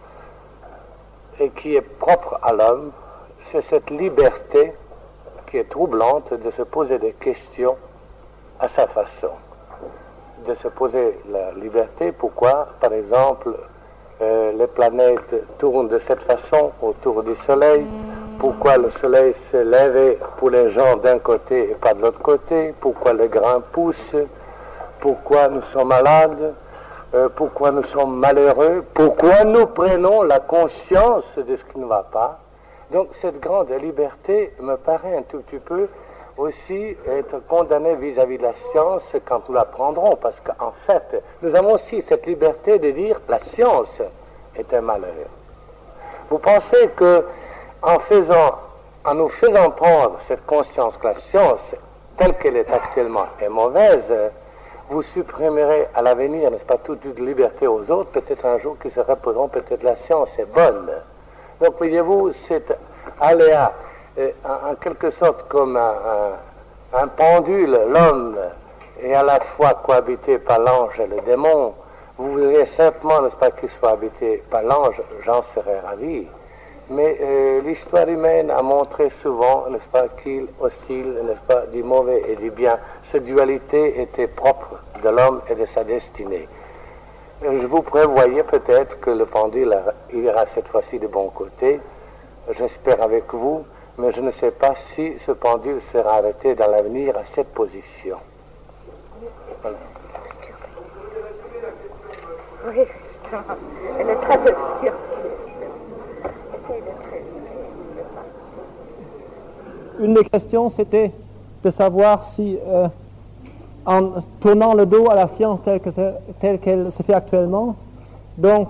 et qui est propre à l'homme, c'est cette liberté qui est troublante de se poser des questions à sa façon, de se poser la liberté. Pourquoi, par exemple, les planètes tournent de cette façon autour du Soleil, pourquoi le soleil s'est levé pour les gens d'un côté et pas de l'autre côté, pourquoi les grains poussent, pourquoi nous sommes malades, pourquoi nous sommes malheureux, pourquoi nous prenons la conscience de ce qui ne va pas. Donc cette grande liberté me paraît un tout petit peu aussi être condamnée vis-à-vis de la science quand nous la prendrons, parce qu'en fait, nous avons aussi cette liberté de dire la science est un malheur. Vous pensez que en nous faisant prendre cette conscience que la science, telle qu'elle est actuellement, est mauvaise, vous supprimerez à l'avenir, n'est-ce pas, toute liberté aux autres, peut-être un jour qui se reposeront, peut-être la science est bonne. Donc, voyez-vous, cet aléa, en quelque sorte comme un pendule, l'homme est à la fois cohabité par l'ange et le démon. Vous voudriez simplement, n'est-ce pas, qu'il soit habité par l'ange, j'en serais ravi. Mais l'histoire humaine a montré souvent, n'est-ce pas, qu'il oscille, n'est-ce pas, du mauvais et du bien. Cette dualité était propre de l'homme et de sa destinée. Je vous prévoyais peut-être que le pendule ira cette fois-ci de bon côté, j'espère avec vous, mais je ne sais pas si ce pendule sera arrêté dans l'avenir à cette position. Voilà. Oui, justement, elle est très obscure. Essaye d'être très Une des questions, c'était de savoir si, en tournant le dos à la science telle qu'elle se fait actuellement, donc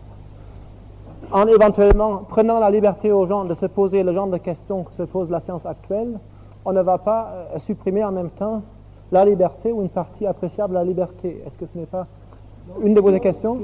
en éventuellement prenant la liberté aux gens de se poser le genre de questions que se pose la science actuelle, on ne va pas supprimer en même temps la liberté ou une partie appréciable de la liberté. Est-ce que ce n'est pas une de vos questions?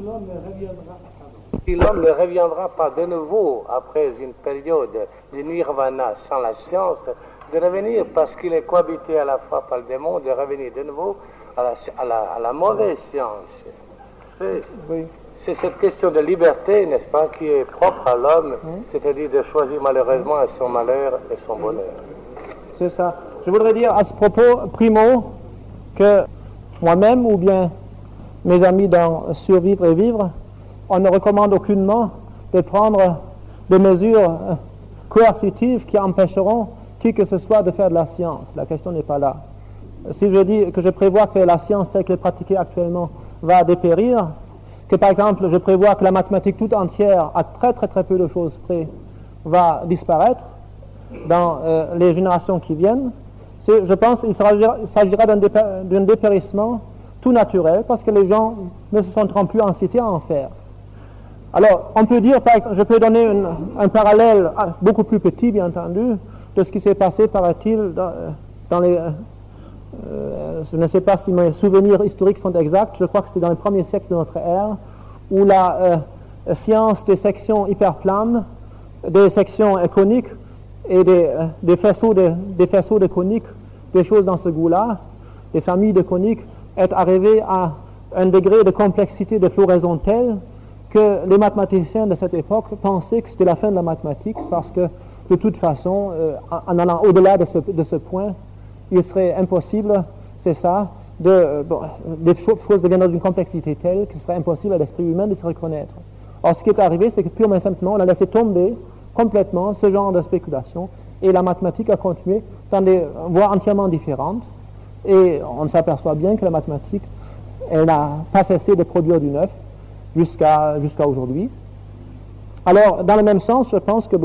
Si l'homme ne reviendra pas de nouveau après une période de nirvana sans la science, de revenir parce qu'il est cohabité à la fois par le démon, de revenir de nouveau à la mauvaise science. Oui. C'est cette question de liberté, n'est-ce pas, qui est propre à l'homme, c'est-à-dire de choisir malheureusement son malheur et son bonheur. C'est ça. Je voudrais dire à ce propos, primo, que moi-même ou bien mes amis dans Survivre et Vivre, on ne recommande aucunement de prendre des mesures coercitives qui empêcheront qui que ce soit de faire de la science. La question n'est pas là. Si je dis que je prévois que la science telle qu'elle est pratiquée actuellement va dépérir, que par exemple je prévois que la mathématique toute entière, à très très très peu de choses près, va disparaître dans les générations qui viennent, je pense qu'il s'agira d'un dépérissement tout naturel, parce que les gens ne se sentiront plus incités à en faire. Alors, on peut dire, par exemple, je peux donner un parallèle beaucoup plus petit, bien entendu, de ce qui s'est passé, paraît-il, dans les... je ne sais pas si mes souvenirs historiques sont exacts, je crois que c'était dans le premier siècle de notre ère, où la science des sections hyperplanes, des sections coniques et des faisceaux de coniques, des choses dans ce goût-là, des familles de coniques, est arrivée à un degré de complexité de floraison tel que les mathématiciens de cette époque pensaient que c'était la fin de la mathématique, parce que de toute façon, en allant au-delà de ce point, il serait impossible, c'est ça, les choses deviendraient d'une complexité telle qu'il serait impossible à l'esprit humain de se reconnaître. Or, ce qui est arrivé, c'est que purement et simplement, on a laissé tomber complètement ce genre de spéculation, et la mathématique a continué dans des voies entièrement différentes, et on s'aperçoit bien que la mathématique, elle n'a pas cessé de produire du neuf jusqu'à aujourd'hui. Alors, dans le même sens, je pense que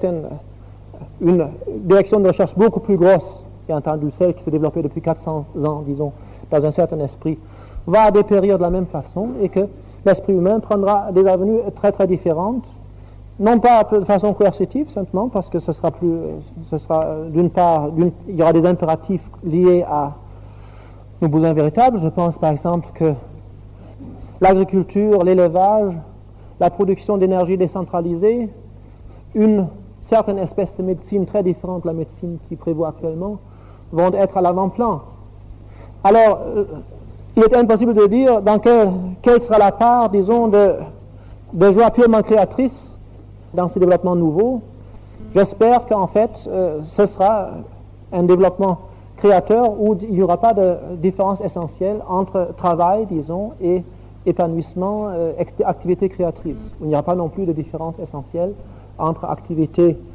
une direction de recherche beaucoup plus grosse, bien entendu celle qui s'est développée depuis 400 ans, disons, dans un certain esprit, va dépérir de la même façon, et que l'esprit humain prendra des avenues très très différentes, non pas de façon coercitive, simplement parce que ce sera d'une part, il y aura des impératifs liés à nos besoins véritables. Je pense par exemple que l'agriculture, l'élevage, la production d'énergie décentralisée, une certaine espèce de médecine très différente de la médecine qui prévaut actuellement, vont être à l'avant-plan. Alors, il est impossible de dire dans quelle sera la part, disons, de joie purement créatrice dans ces développements nouveaux. J'espère qu'en fait, ce sera un développement créateur où il n'y aura pas de différence essentielle entre travail, disons, et épanouissement, activité créatrice. Il n'y aura pas non plus de différence essentielle entre activité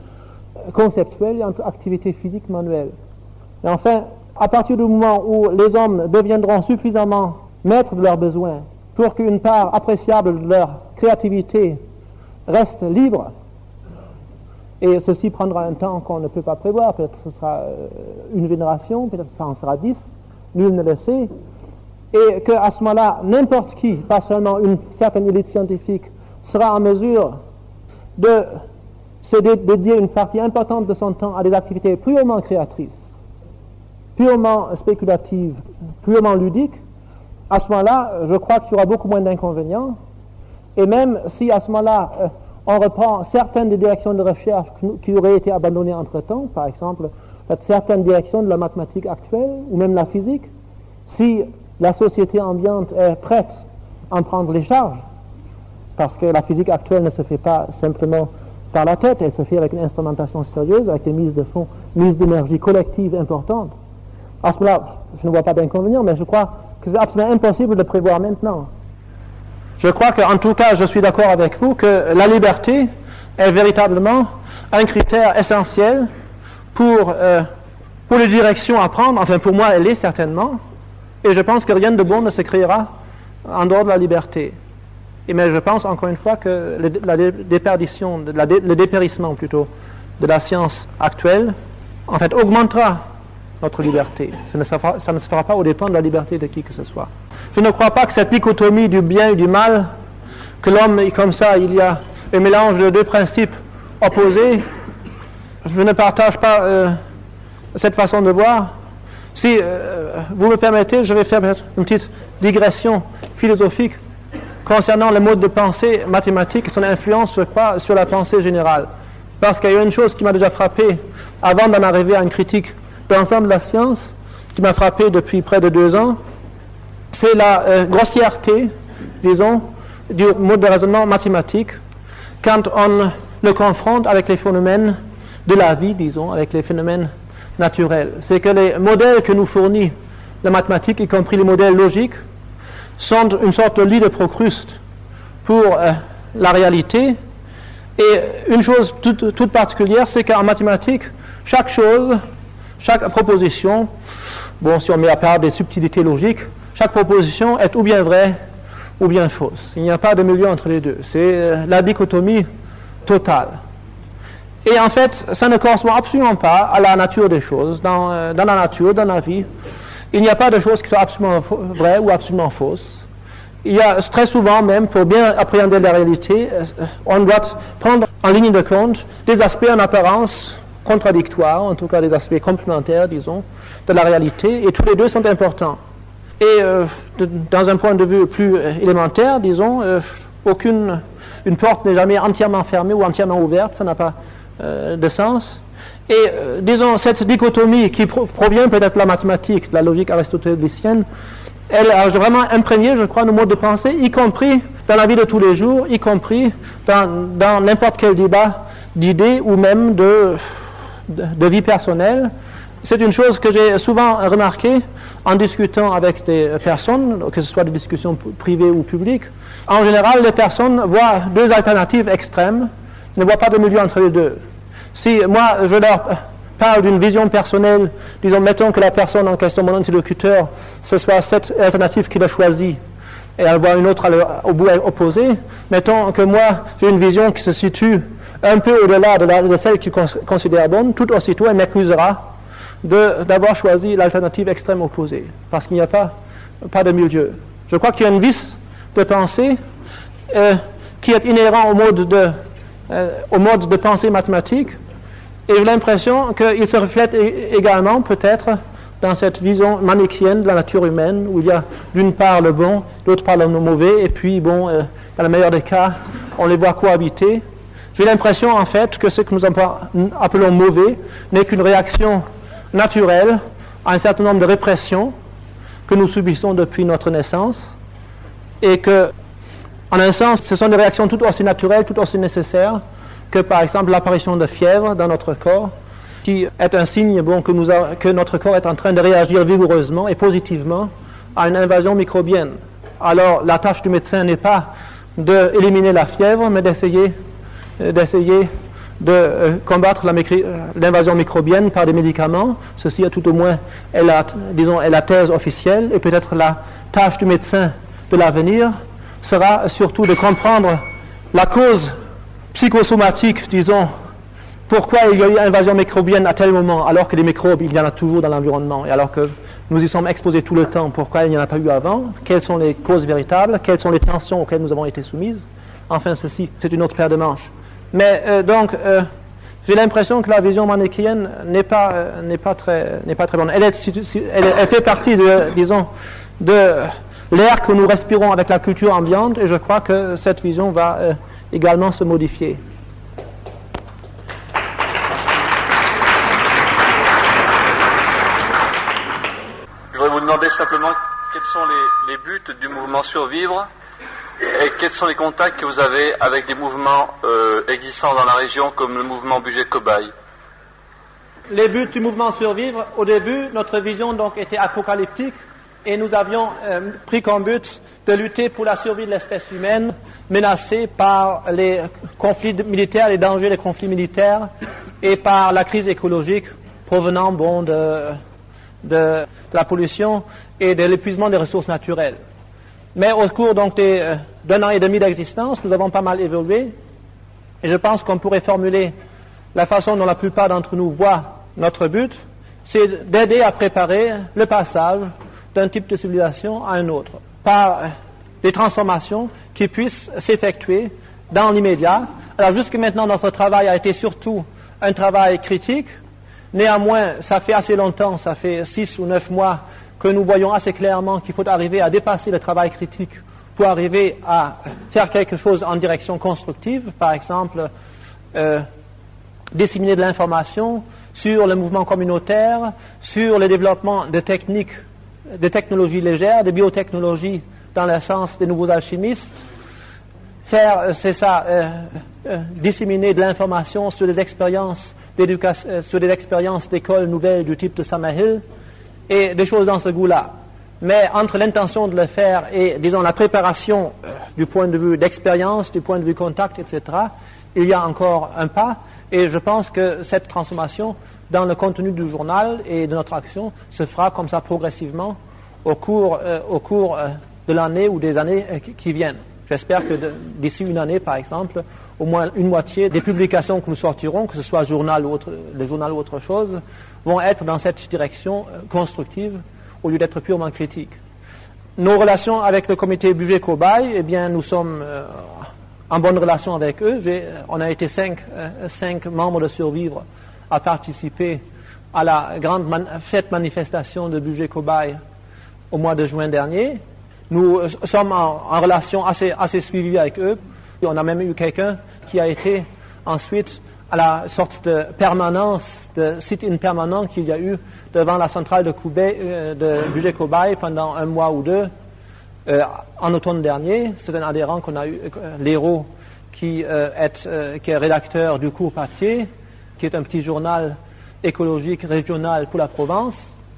conceptuelle et entre activité physique manuelle. Et enfin, à partir du moment où les hommes deviendront suffisamment maîtres de leurs besoins pour qu'une part appréciable de leur créativité reste libre, et ceci prendra un temps qu'on ne peut pas prévoir, peut-être ce sera une génération, peut-être ça en sera 10, nul ne le sait, et qu'à ce moment-là, n'importe qui, pas seulement une certaine élite scientifique, sera en mesure de se dédier une partie importante de son temps à des activités purement créatrices, purement spéculatives, purement ludiques, à ce moment-là, je crois qu'il y aura beaucoup moins d'inconvénients, et même si à ce moment-là, on reprend certaines des directions de recherche qui auraient été abandonnées entre-temps, par exemple, certaines directions de la mathématique actuelle, ou même la physique, si la société ambiante est prête à en prendre les charges, parce que la physique actuelle ne se fait pas simplement par la tête, elle se fait avec une instrumentation sérieuse, avec des mises de fonds, mises d'énergie collective importantes. À ce moment-là, je ne vois pas d'inconvénient, mais je crois que c'est absolument impossible de prévoir maintenant. Je crois qu'en tout cas, je suis d'accord avec vous que la liberté est véritablement un critère essentiel pour les directions à prendre. Enfin, pour moi, elle est certainement. Et je pense que rien de bon ne se créera en dehors de la liberté. Mais je pense encore une fois que le dépérissement plutôt de la science actuelle, en fait, augmentera notre liberté. Ça ne se fera pas au dépens de la liberté de qui que ce soit. Je ne crois pas que cette dichotomie du bien et du mal, que l'homme est comme ça, il y a un mélange de deux principes opposés, je ne partage pas cette façon de voir. Si vous me permettez, je vais faire une petite digression philosophique concernant le mode de pensée mathématique et son influence, je crois, sur la pensée générale. Parce qu'il y a une chose qui m'a déjà frappé avant d'en arriver à une critique d'ensemble de la science, qui m'a frappé depuis près de 2 ans, c'est la grossièreté, disons, du mode de raisonnement mathématique quand on le confronte avec les phénomènes de la vie, disons, avec les phénomènes naturels. C'est que les modèles que nous fournit la mathématique, y compris les modèles logiques, sont une sorte de lit de Procruste pour la réalité. Et une chose toute particulière, c'est qu'en mathématiques, chaque chose, chaque proposition, bon, si on met à part des subtilités logiques, chaque proposition est ou bien vraie ou bien fausse. Il n'y a pas de milieu entre les deux. C'est la dichotomie totale. Et en fait, ça ne correspond absolument pas à la nature des choses. Dans la nature, dans la vie, il n'y a pas de choses qui soient absolument vraies ou absolument fausses. Il y a très souvent même, pour bien appréhender la réalité, on doit prendre en ligne de compte des aspects en apparence contradictoires, en tout cas des aspects complémentaires, disons, de la réalité, et tous les deux sont importants. Et dans un point de vue plus élémentaire, disons, une porte n'est jamais entièrement fermée ou entièrement ouverte, ça n'a pas de sens. Et disons, cette dichotomie qui provient peut-être de la mathématique, de la logique aristotélicienne, elle a vraiment imprégné, je crois, nos modes de pensée, y compris dans la vie de tous les jours, y compris dans n'importe quel débat d'idées ou même de vie personnelle. C'est une chose que j'ai souvent remarquée en discutant avec des personnes, que ce soit des discussions privées ou publiques. En général, les personnes voient 2 alternatives extrêmes, ne voient pas de milieu entre les deux. Si moi, je leur parle d'une vision personnelle, disons, mettons que la personne en question, mon interlocuteur, ce soit cette alternative qu'il a choisie, et elle voit une autre au bout opposé, mettons que moi, j'ai une vision qui se situe un peu au-delà de celle qu'il considère bonne, tout aussitôt, elle m'accusera d'avoir choisi l'alternative extrême opposée, parce qu'il n'y a pas de milieu. Je crois qu'il y a une vice de pensée qui est inhérent au mode de pensée mathématique, et j'ai l'impression qu'il se reflète également peut-être dans cette vision manichéenne de la nature humaine, où il y a d'une part le bon, d'autre part le mauvais, et puis bon, dans le meilleur des cas, on les voit cohabiter. J'ai l'impression en fait que ce que nous appelons mauvais n'est qu'une réaction naturelle à un certain nombre de répressions que nous subissons depuis notre naissance, et que, en un sens, ce sont des réactions tout aussi naturelles, tout aussi nécessaires que, par exemple, l'apparition de fièvre dans notre corps, qui est un signe que notre corps est en train de réagir vigoureusement et positivement à une invasion microbienne. Alors, la tâche du médecin n'est pas d'éliminer la fièvre, mais d'essayer de combattre l'invasion microbienne par des médicaments. Ceci, tout au moins, est la thèse officielle, et peut-être la tâche du médecin de l'avenir sera surtout de comprendre la cause psychosomatique, disons, pourquoi il y a eu invasion microbienne à tel moment, alors que les microbes, il y en a toujours dans l'environnement, et alors que nous y sommes exposés tout le temps, pourquoi il n'y en a pas eu avant, quelles sont les causes véritables, quelles sont les tensions auxquelles nous avons été soumises. Enfin, ceci, c'est une autre paire de manches. Mais j'ai l'impression que la vision manichéenne n'est pas très bonne. Elle fait partie de l'air que nous respirons avec la culture ambiante, et je crois que cette vision va également se modifier. Je voudrais vous demander simplement quels sont les buts du mouvement Survivre et quels sont les contacts que vous avez avec des mouvements existants dans la région comme le mouvement Budget Cobaye. Les buts du mouvement Survivre, au début, notre vision donc était apocalyptique et nous avions pris comme but de lutter pour la survie de l'espèce humaine menacée par les conflits militaires, les dangers des conflits militaires et par la crise écologique provenant de la pollution et de l'épuisement des ressources naturelles. Mais au cours donc d'un an et demi d'existence, nous avons pas mal évolué et je pense qu'on pourrait formuler la façon dont la plupart d'entre nous voient notre but, c'est d'aider à préparer le passage d'un type de civilisation à un autre, par des transformations qui puissent s'effectuer dans l'immédiat. Alors jusque maintenant, notre travail a été surtout un travail critique. Néanmoins, ça fait assez longtemps, ça fait 6 ou 9 mois que nous voyons assez clairement qu'il faut arriver à dépasser le travail critique pour arriver à faire quelque chose en direction constructive, par exemple disséminer de l'information sur le mouvement communautaire, sur le développement de techniques, de technologies légères, de biotechnologies dans le sens des nouveaux alchimistes, disséminer de l'information sur des expériences d'éducation, sur des expériences d'écoles nouvelles du type de Summerhill, et des choses dans ce goût-là. Mais entre l'intention de le faire et, disons, la préparation du point de vue d'expérience, du point de vue contact, etc., il y a encore un pas, et je pense que cette transformation dans le contenu du journal et de notre action se fera comme ça progressivement au cours de l'année ou des années qui viennent. J'espère que d'ici une année, par exemple, au moins une moitié des publications que nous sortirons, que ce soit le journal ou autre chose, vont être dans cette direction constructive au lieu d'être purement critiques. Nos relations avec le comité Budget Cobaye, eh bien, nous sommes en bonne relation avec eux. On a été 5 membres de Survivre à participer à la grande fête manifestation de Budget Cobaye au mois de juin dernier. Nous sommes en relation assez suivie avec eux. On a même eu quelqu'un qui a été ensuite à la sorte de permanence, de sit-in permanent qu'il y a eu devant la centrale de Budget Cobaye pendant 1 mois ou 2 en automne dernier. C'est un adhérent qu'on a eu, Léraud, qui est rédacteur du Court Papier, qui est un petit journal écologique régional pour la Provence.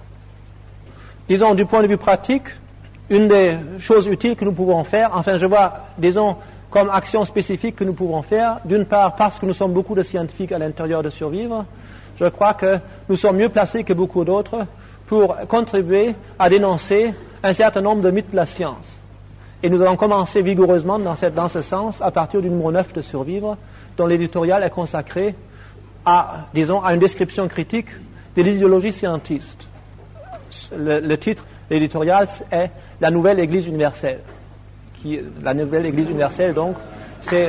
Disons, du point de vue pratique, une des choses utiles que nous pouvons faire, enfin je vois, disons, comme action spécifique que nous pouvons faire, d'une part parce que nous sommes beaucoup de scientifiques à l'intérieur de Survivre, je crois que nous sommes mieux placés que beaucoup d'autres pour contribuer à dénoncer un certain nombre de mythes de la science. Et nous allons commencer vigoureusement dans ce sens à partir du numéro 9 de Survivre, dont l'éditorial est consacré à une description critique de l'idéologie scientiste. Le titre de l'éditorial est « La nouvelle Église universelle ». La nouvelle Église universelle, donc, c'est...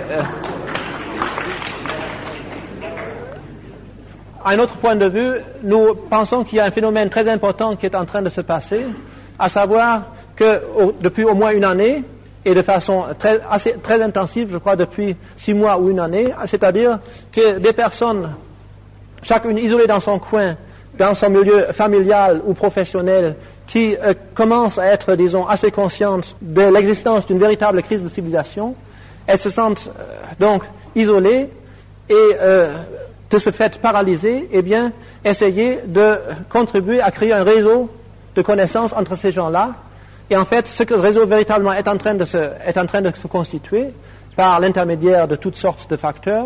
À un autre point de vue, nous pensons qu'il y a un phénomène très important qui est en train de se passer, à savoir que depuis au moins une année, et de façon très intensive, je crois depuis 6 mois ou une année, c'est-à-dire que des personnes, chacune isolée dans son coin, dans son milieu familial ou professionnel, qui commencent à être, disons, assez conscientes de l'existence d'une véritable crise de civilisation, elles se sentent donc isolées et de ce fait paralysées, eh bien, essayer de contribuer à créer un réseau de connaissances entre ces gens-là. Et en fait, ce que le réseau véritablement est en train de se constituer par l'intermédiaire de toutes sortes de facteurs,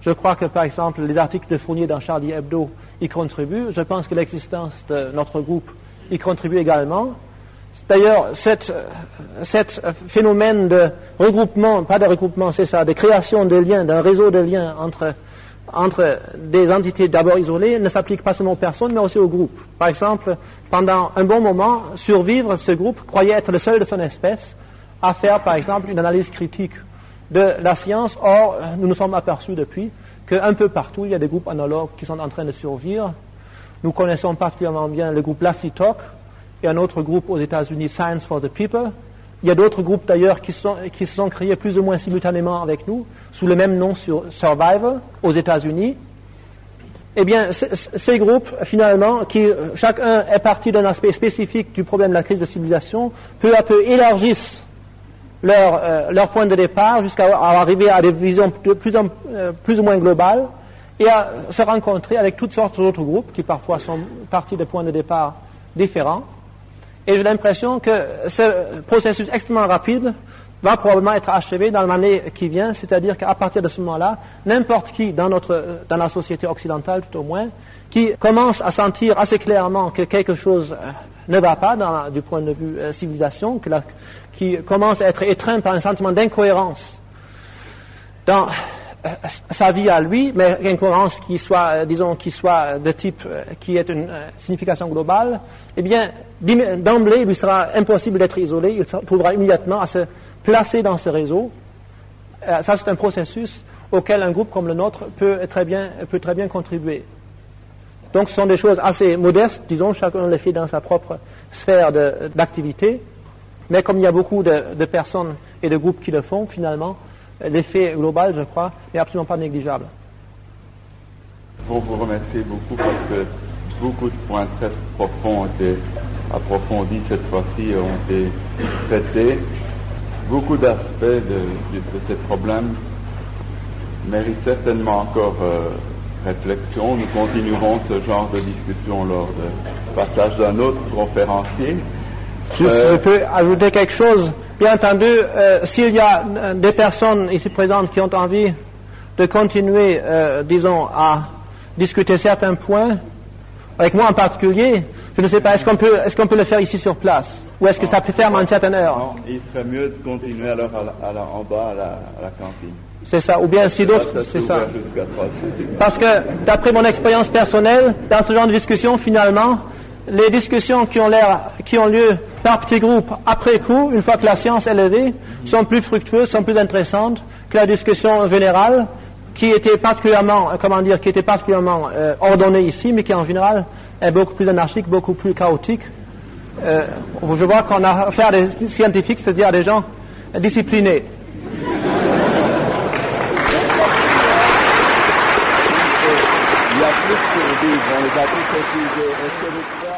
Je crois que, par exemple, les articles de Fournier dans Charlie Hebdo y contribuent. Je pense que l'existence de notre groupe y contribue également. D'ailleurs, cet phénomène de regroupement, pas de regroupement, c'est ça, de création de liens, d'un réseau de liens entre des entités d'abord isolées, ne s'applique pas seulement aux personnes, mais aussi aux groupes. Par exemple, pendant un bon moment, survivre, ce groupe croyait être le seul de son espèce à faire, par exemple, une analyse critique de la science. Or, nous nous sommes aperçus depuis qu'un peu partout, il y a des groupes analogues qui sont en train de survivre. Nous connaissons particulièrement bien le groupe Lassitoc et un autre groupe aux États-Unis, Science for the People. Il y a d'autres groupes d'ailleurs qui se sont créés plus ou moins simultanément avec nous, sous le même nom Survivor, aux États-Unis. Eh bien, ces groupes, finalement, qui chacun est parti d'un aspect spécifique du problème de la crise de civilisation, peu à peu élargissent leur point de départ jusqu'à arriver à des visions plus ou moins globales et à se rencontrer avec toutes sortes d'autres groupes qui parfois sont partis de points de départ différents. Et j'ai l'impression que ce processus extrêmement rapide va probablement être achevé dans l'année qui vient, c'est-à-dire qu'à partir de ce moment-là, n'importe qui dans la société occidentale tout au moins, qui commence à sentir assez clairement que quelque chose ne va pas du point de vue civilisation, qui commence à être étreint par un sentiment d'incohérence dans sa vie à lui, mais une cohérence qui soit de type, qui ait une signification globale, eh bien, d'emblée, il lui sera impossible d'être isolé, il trouvera immédiatement à se placer dans ce réseau. Ça, c'est un processus auquel un groupe comme le nôtre peut très bien contribuer. Donc, ce sont des choses assez modestes, disons, chacun les fait dans sa propre sphère d'activité, mais comme il y a beaucoup de personnes et de groupes qui le font, finalement, l'effet global, je crois, n'est absolument pas négligeable. Pour vous remercier beaucoup parce que beaucoup de points très profonds ont été approfondis cette fois-ci, ont été traités. Beaucoup d'aspects de ces problèmes méritent certainement encore réflexion. Nous continuerons ce genre de discussion lors du passage d'un autre conférencier. Je peux ajouter quelque chose. Bien entendu, s'il y a des personnes ici présentes qui ont envie de continuer, disons, à discuter certains points, avec moi en particulier, je ne sais pas, est-ce qu'on peut le faire ici sur place? Ou est-ce que ça peut faire à une certaine heure? Non, il serait mieux de continuer alors en bas à la cantine. C'est ça, ou bien si d'autres, c'est ça. Parce que, d'après mon expérience personnelle, dans ce genre de discussion, finalement, les discussions qui ont lieu par petits groupes après coup, une fois que la science est levée, sont plus fructueuses, sont plus intéressantes que la discussion générale, qui était particulièrement ordonnée ici, mais qui en général est beaucoup plus anarchique, beaucoup plus chaotique. Je vois qu'on a affaire à des scientifiques, c'est-à-dire à des gens disciplinés. Il y a plus que dire, on les a tous étudiés. Est-ce que vous pouvez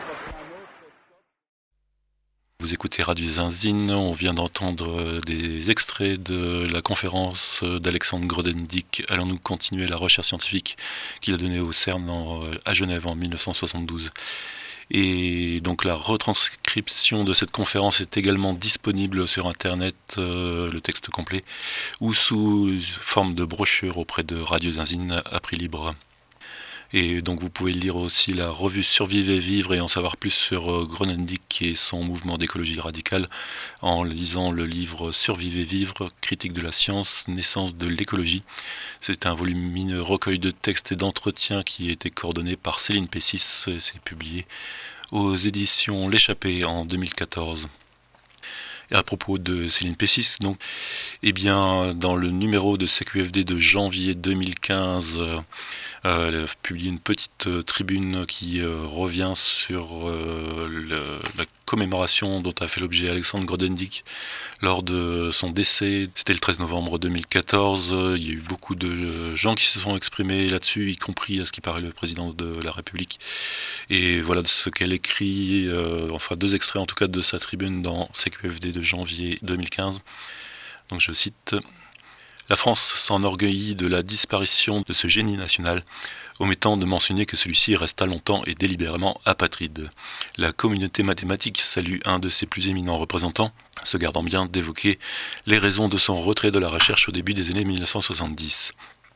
Vous écoutez Radio Zinzine, on vient d'entendre des extraits de la conférence d'Alexandre Grothendieck. Allons-nous continuer la recherche scientifique qu'il a donnée au CERN à Genève en 1972. Et donc la retranscription de cette conférence est également disponible sur Internet, le texte complet, ou sous forme de brochure auprès de Radio Zinzine à prix libre. Et donc vous pouvez lire aussi la revue Survivre et Vivre et en savoir plus sur Grothendieck et son mouvement d'écologie radicale en lisant le livre Survivre et Vivre, critique de la science, naissance de l'écologie. C'est un volumineux recueil de textes et d'entretiens qui a été coordonné par Céline Pessis et c'est publié aux éditions L'Échappée en 2014. Et à propos de Céline Pessis, donc, eh bien, dans le numéro de CQFD de janvier 2015, elle a publié une petite tribune qui revient sur la commémoration dont a fait l'objet Alexandre Grothendieck lors de son décès. C'était le 13 novembre 2014. Il y a eu beaucoup de gens qui se sont exprimés là-dessus, y compris à ce qui paraît le président de la République. Et voilà ce qu'elle écrit, enfin 2 extraits en tout cas de sa tribune dans CQFD de janvier 2015. Donc je cite: La France s'enorgueillit de la disparition de ce génie national, omettant de mentionner que celui-ci resta longtemps et délibérément apatride. La communauté mathématique salue un de ses plus éminents représentants, se gardant bien d'évoquer les raisons de son retrait de la recherche au début des années 1970.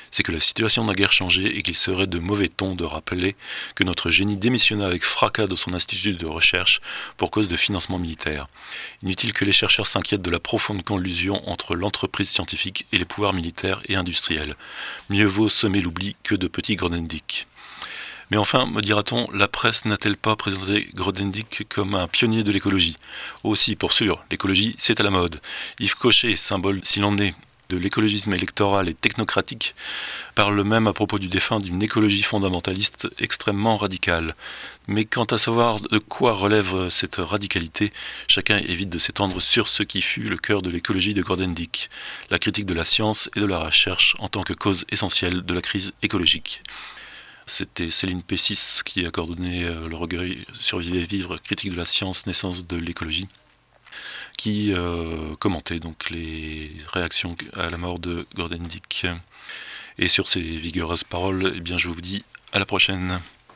c'est que la situation n'a guère changé et qu'il serait de mauvais ton de rappeler que notre génie démissionna avec fracas de son institut de recherche pour cause de financement militaire. Inutile que les chercheurs s'inquiètent de la profonde collusion entre l'entreprise scientifique et les pouvoirs militaires et industriels. Mieux vaut semer l'oubli que de petits Grothendieck. Mais enfin, me dira-t-on, la presse n'a-t-elle pas présenté Grothendieck comme un pionnier de l'écologie? Aussi, pour sûr, l'écologie, c'est à la mode. Yves Cochet, symbole, s'il en est, de l'écologisme électoral et technocratique, parle même à propos du défunt d'une écologie fondamentaliste extrêmement radicale. Mais quant à savoir de quoi relève cette radicalité, chacun évite de s'étendre sur ce qui fut le cœur de l'écologie de Grothendieck, la critique de la science et de la recherche en tant que cause essentielle de la crise écologique. C'était Céline Pessis qui a coordonné le recueil Survivre et vivre, critique de la science, naissance de l'écologie, qui commentait donc les réactions à la mort de Grothendieck. Et sur ces vigoureuses paroles, eh bien, je vous dis à la prochaine.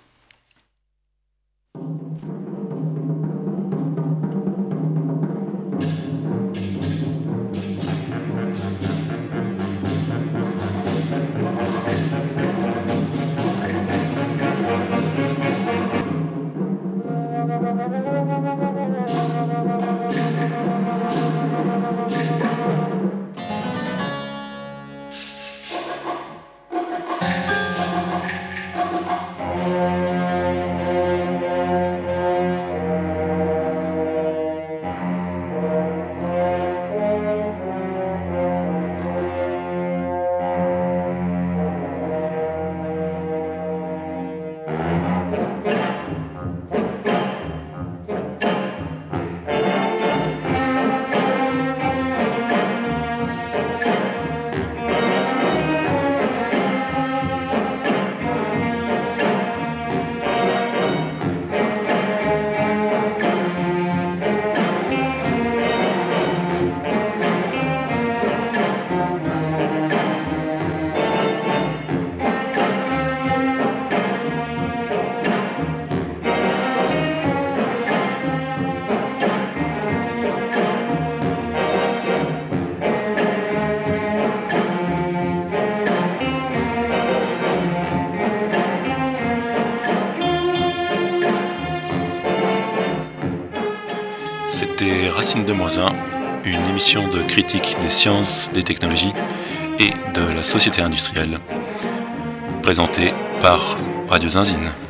C'était Racine de Moisin, une émission de critique des sciences, des technologies et de la société industrielle, présentée par Radio Zinzine.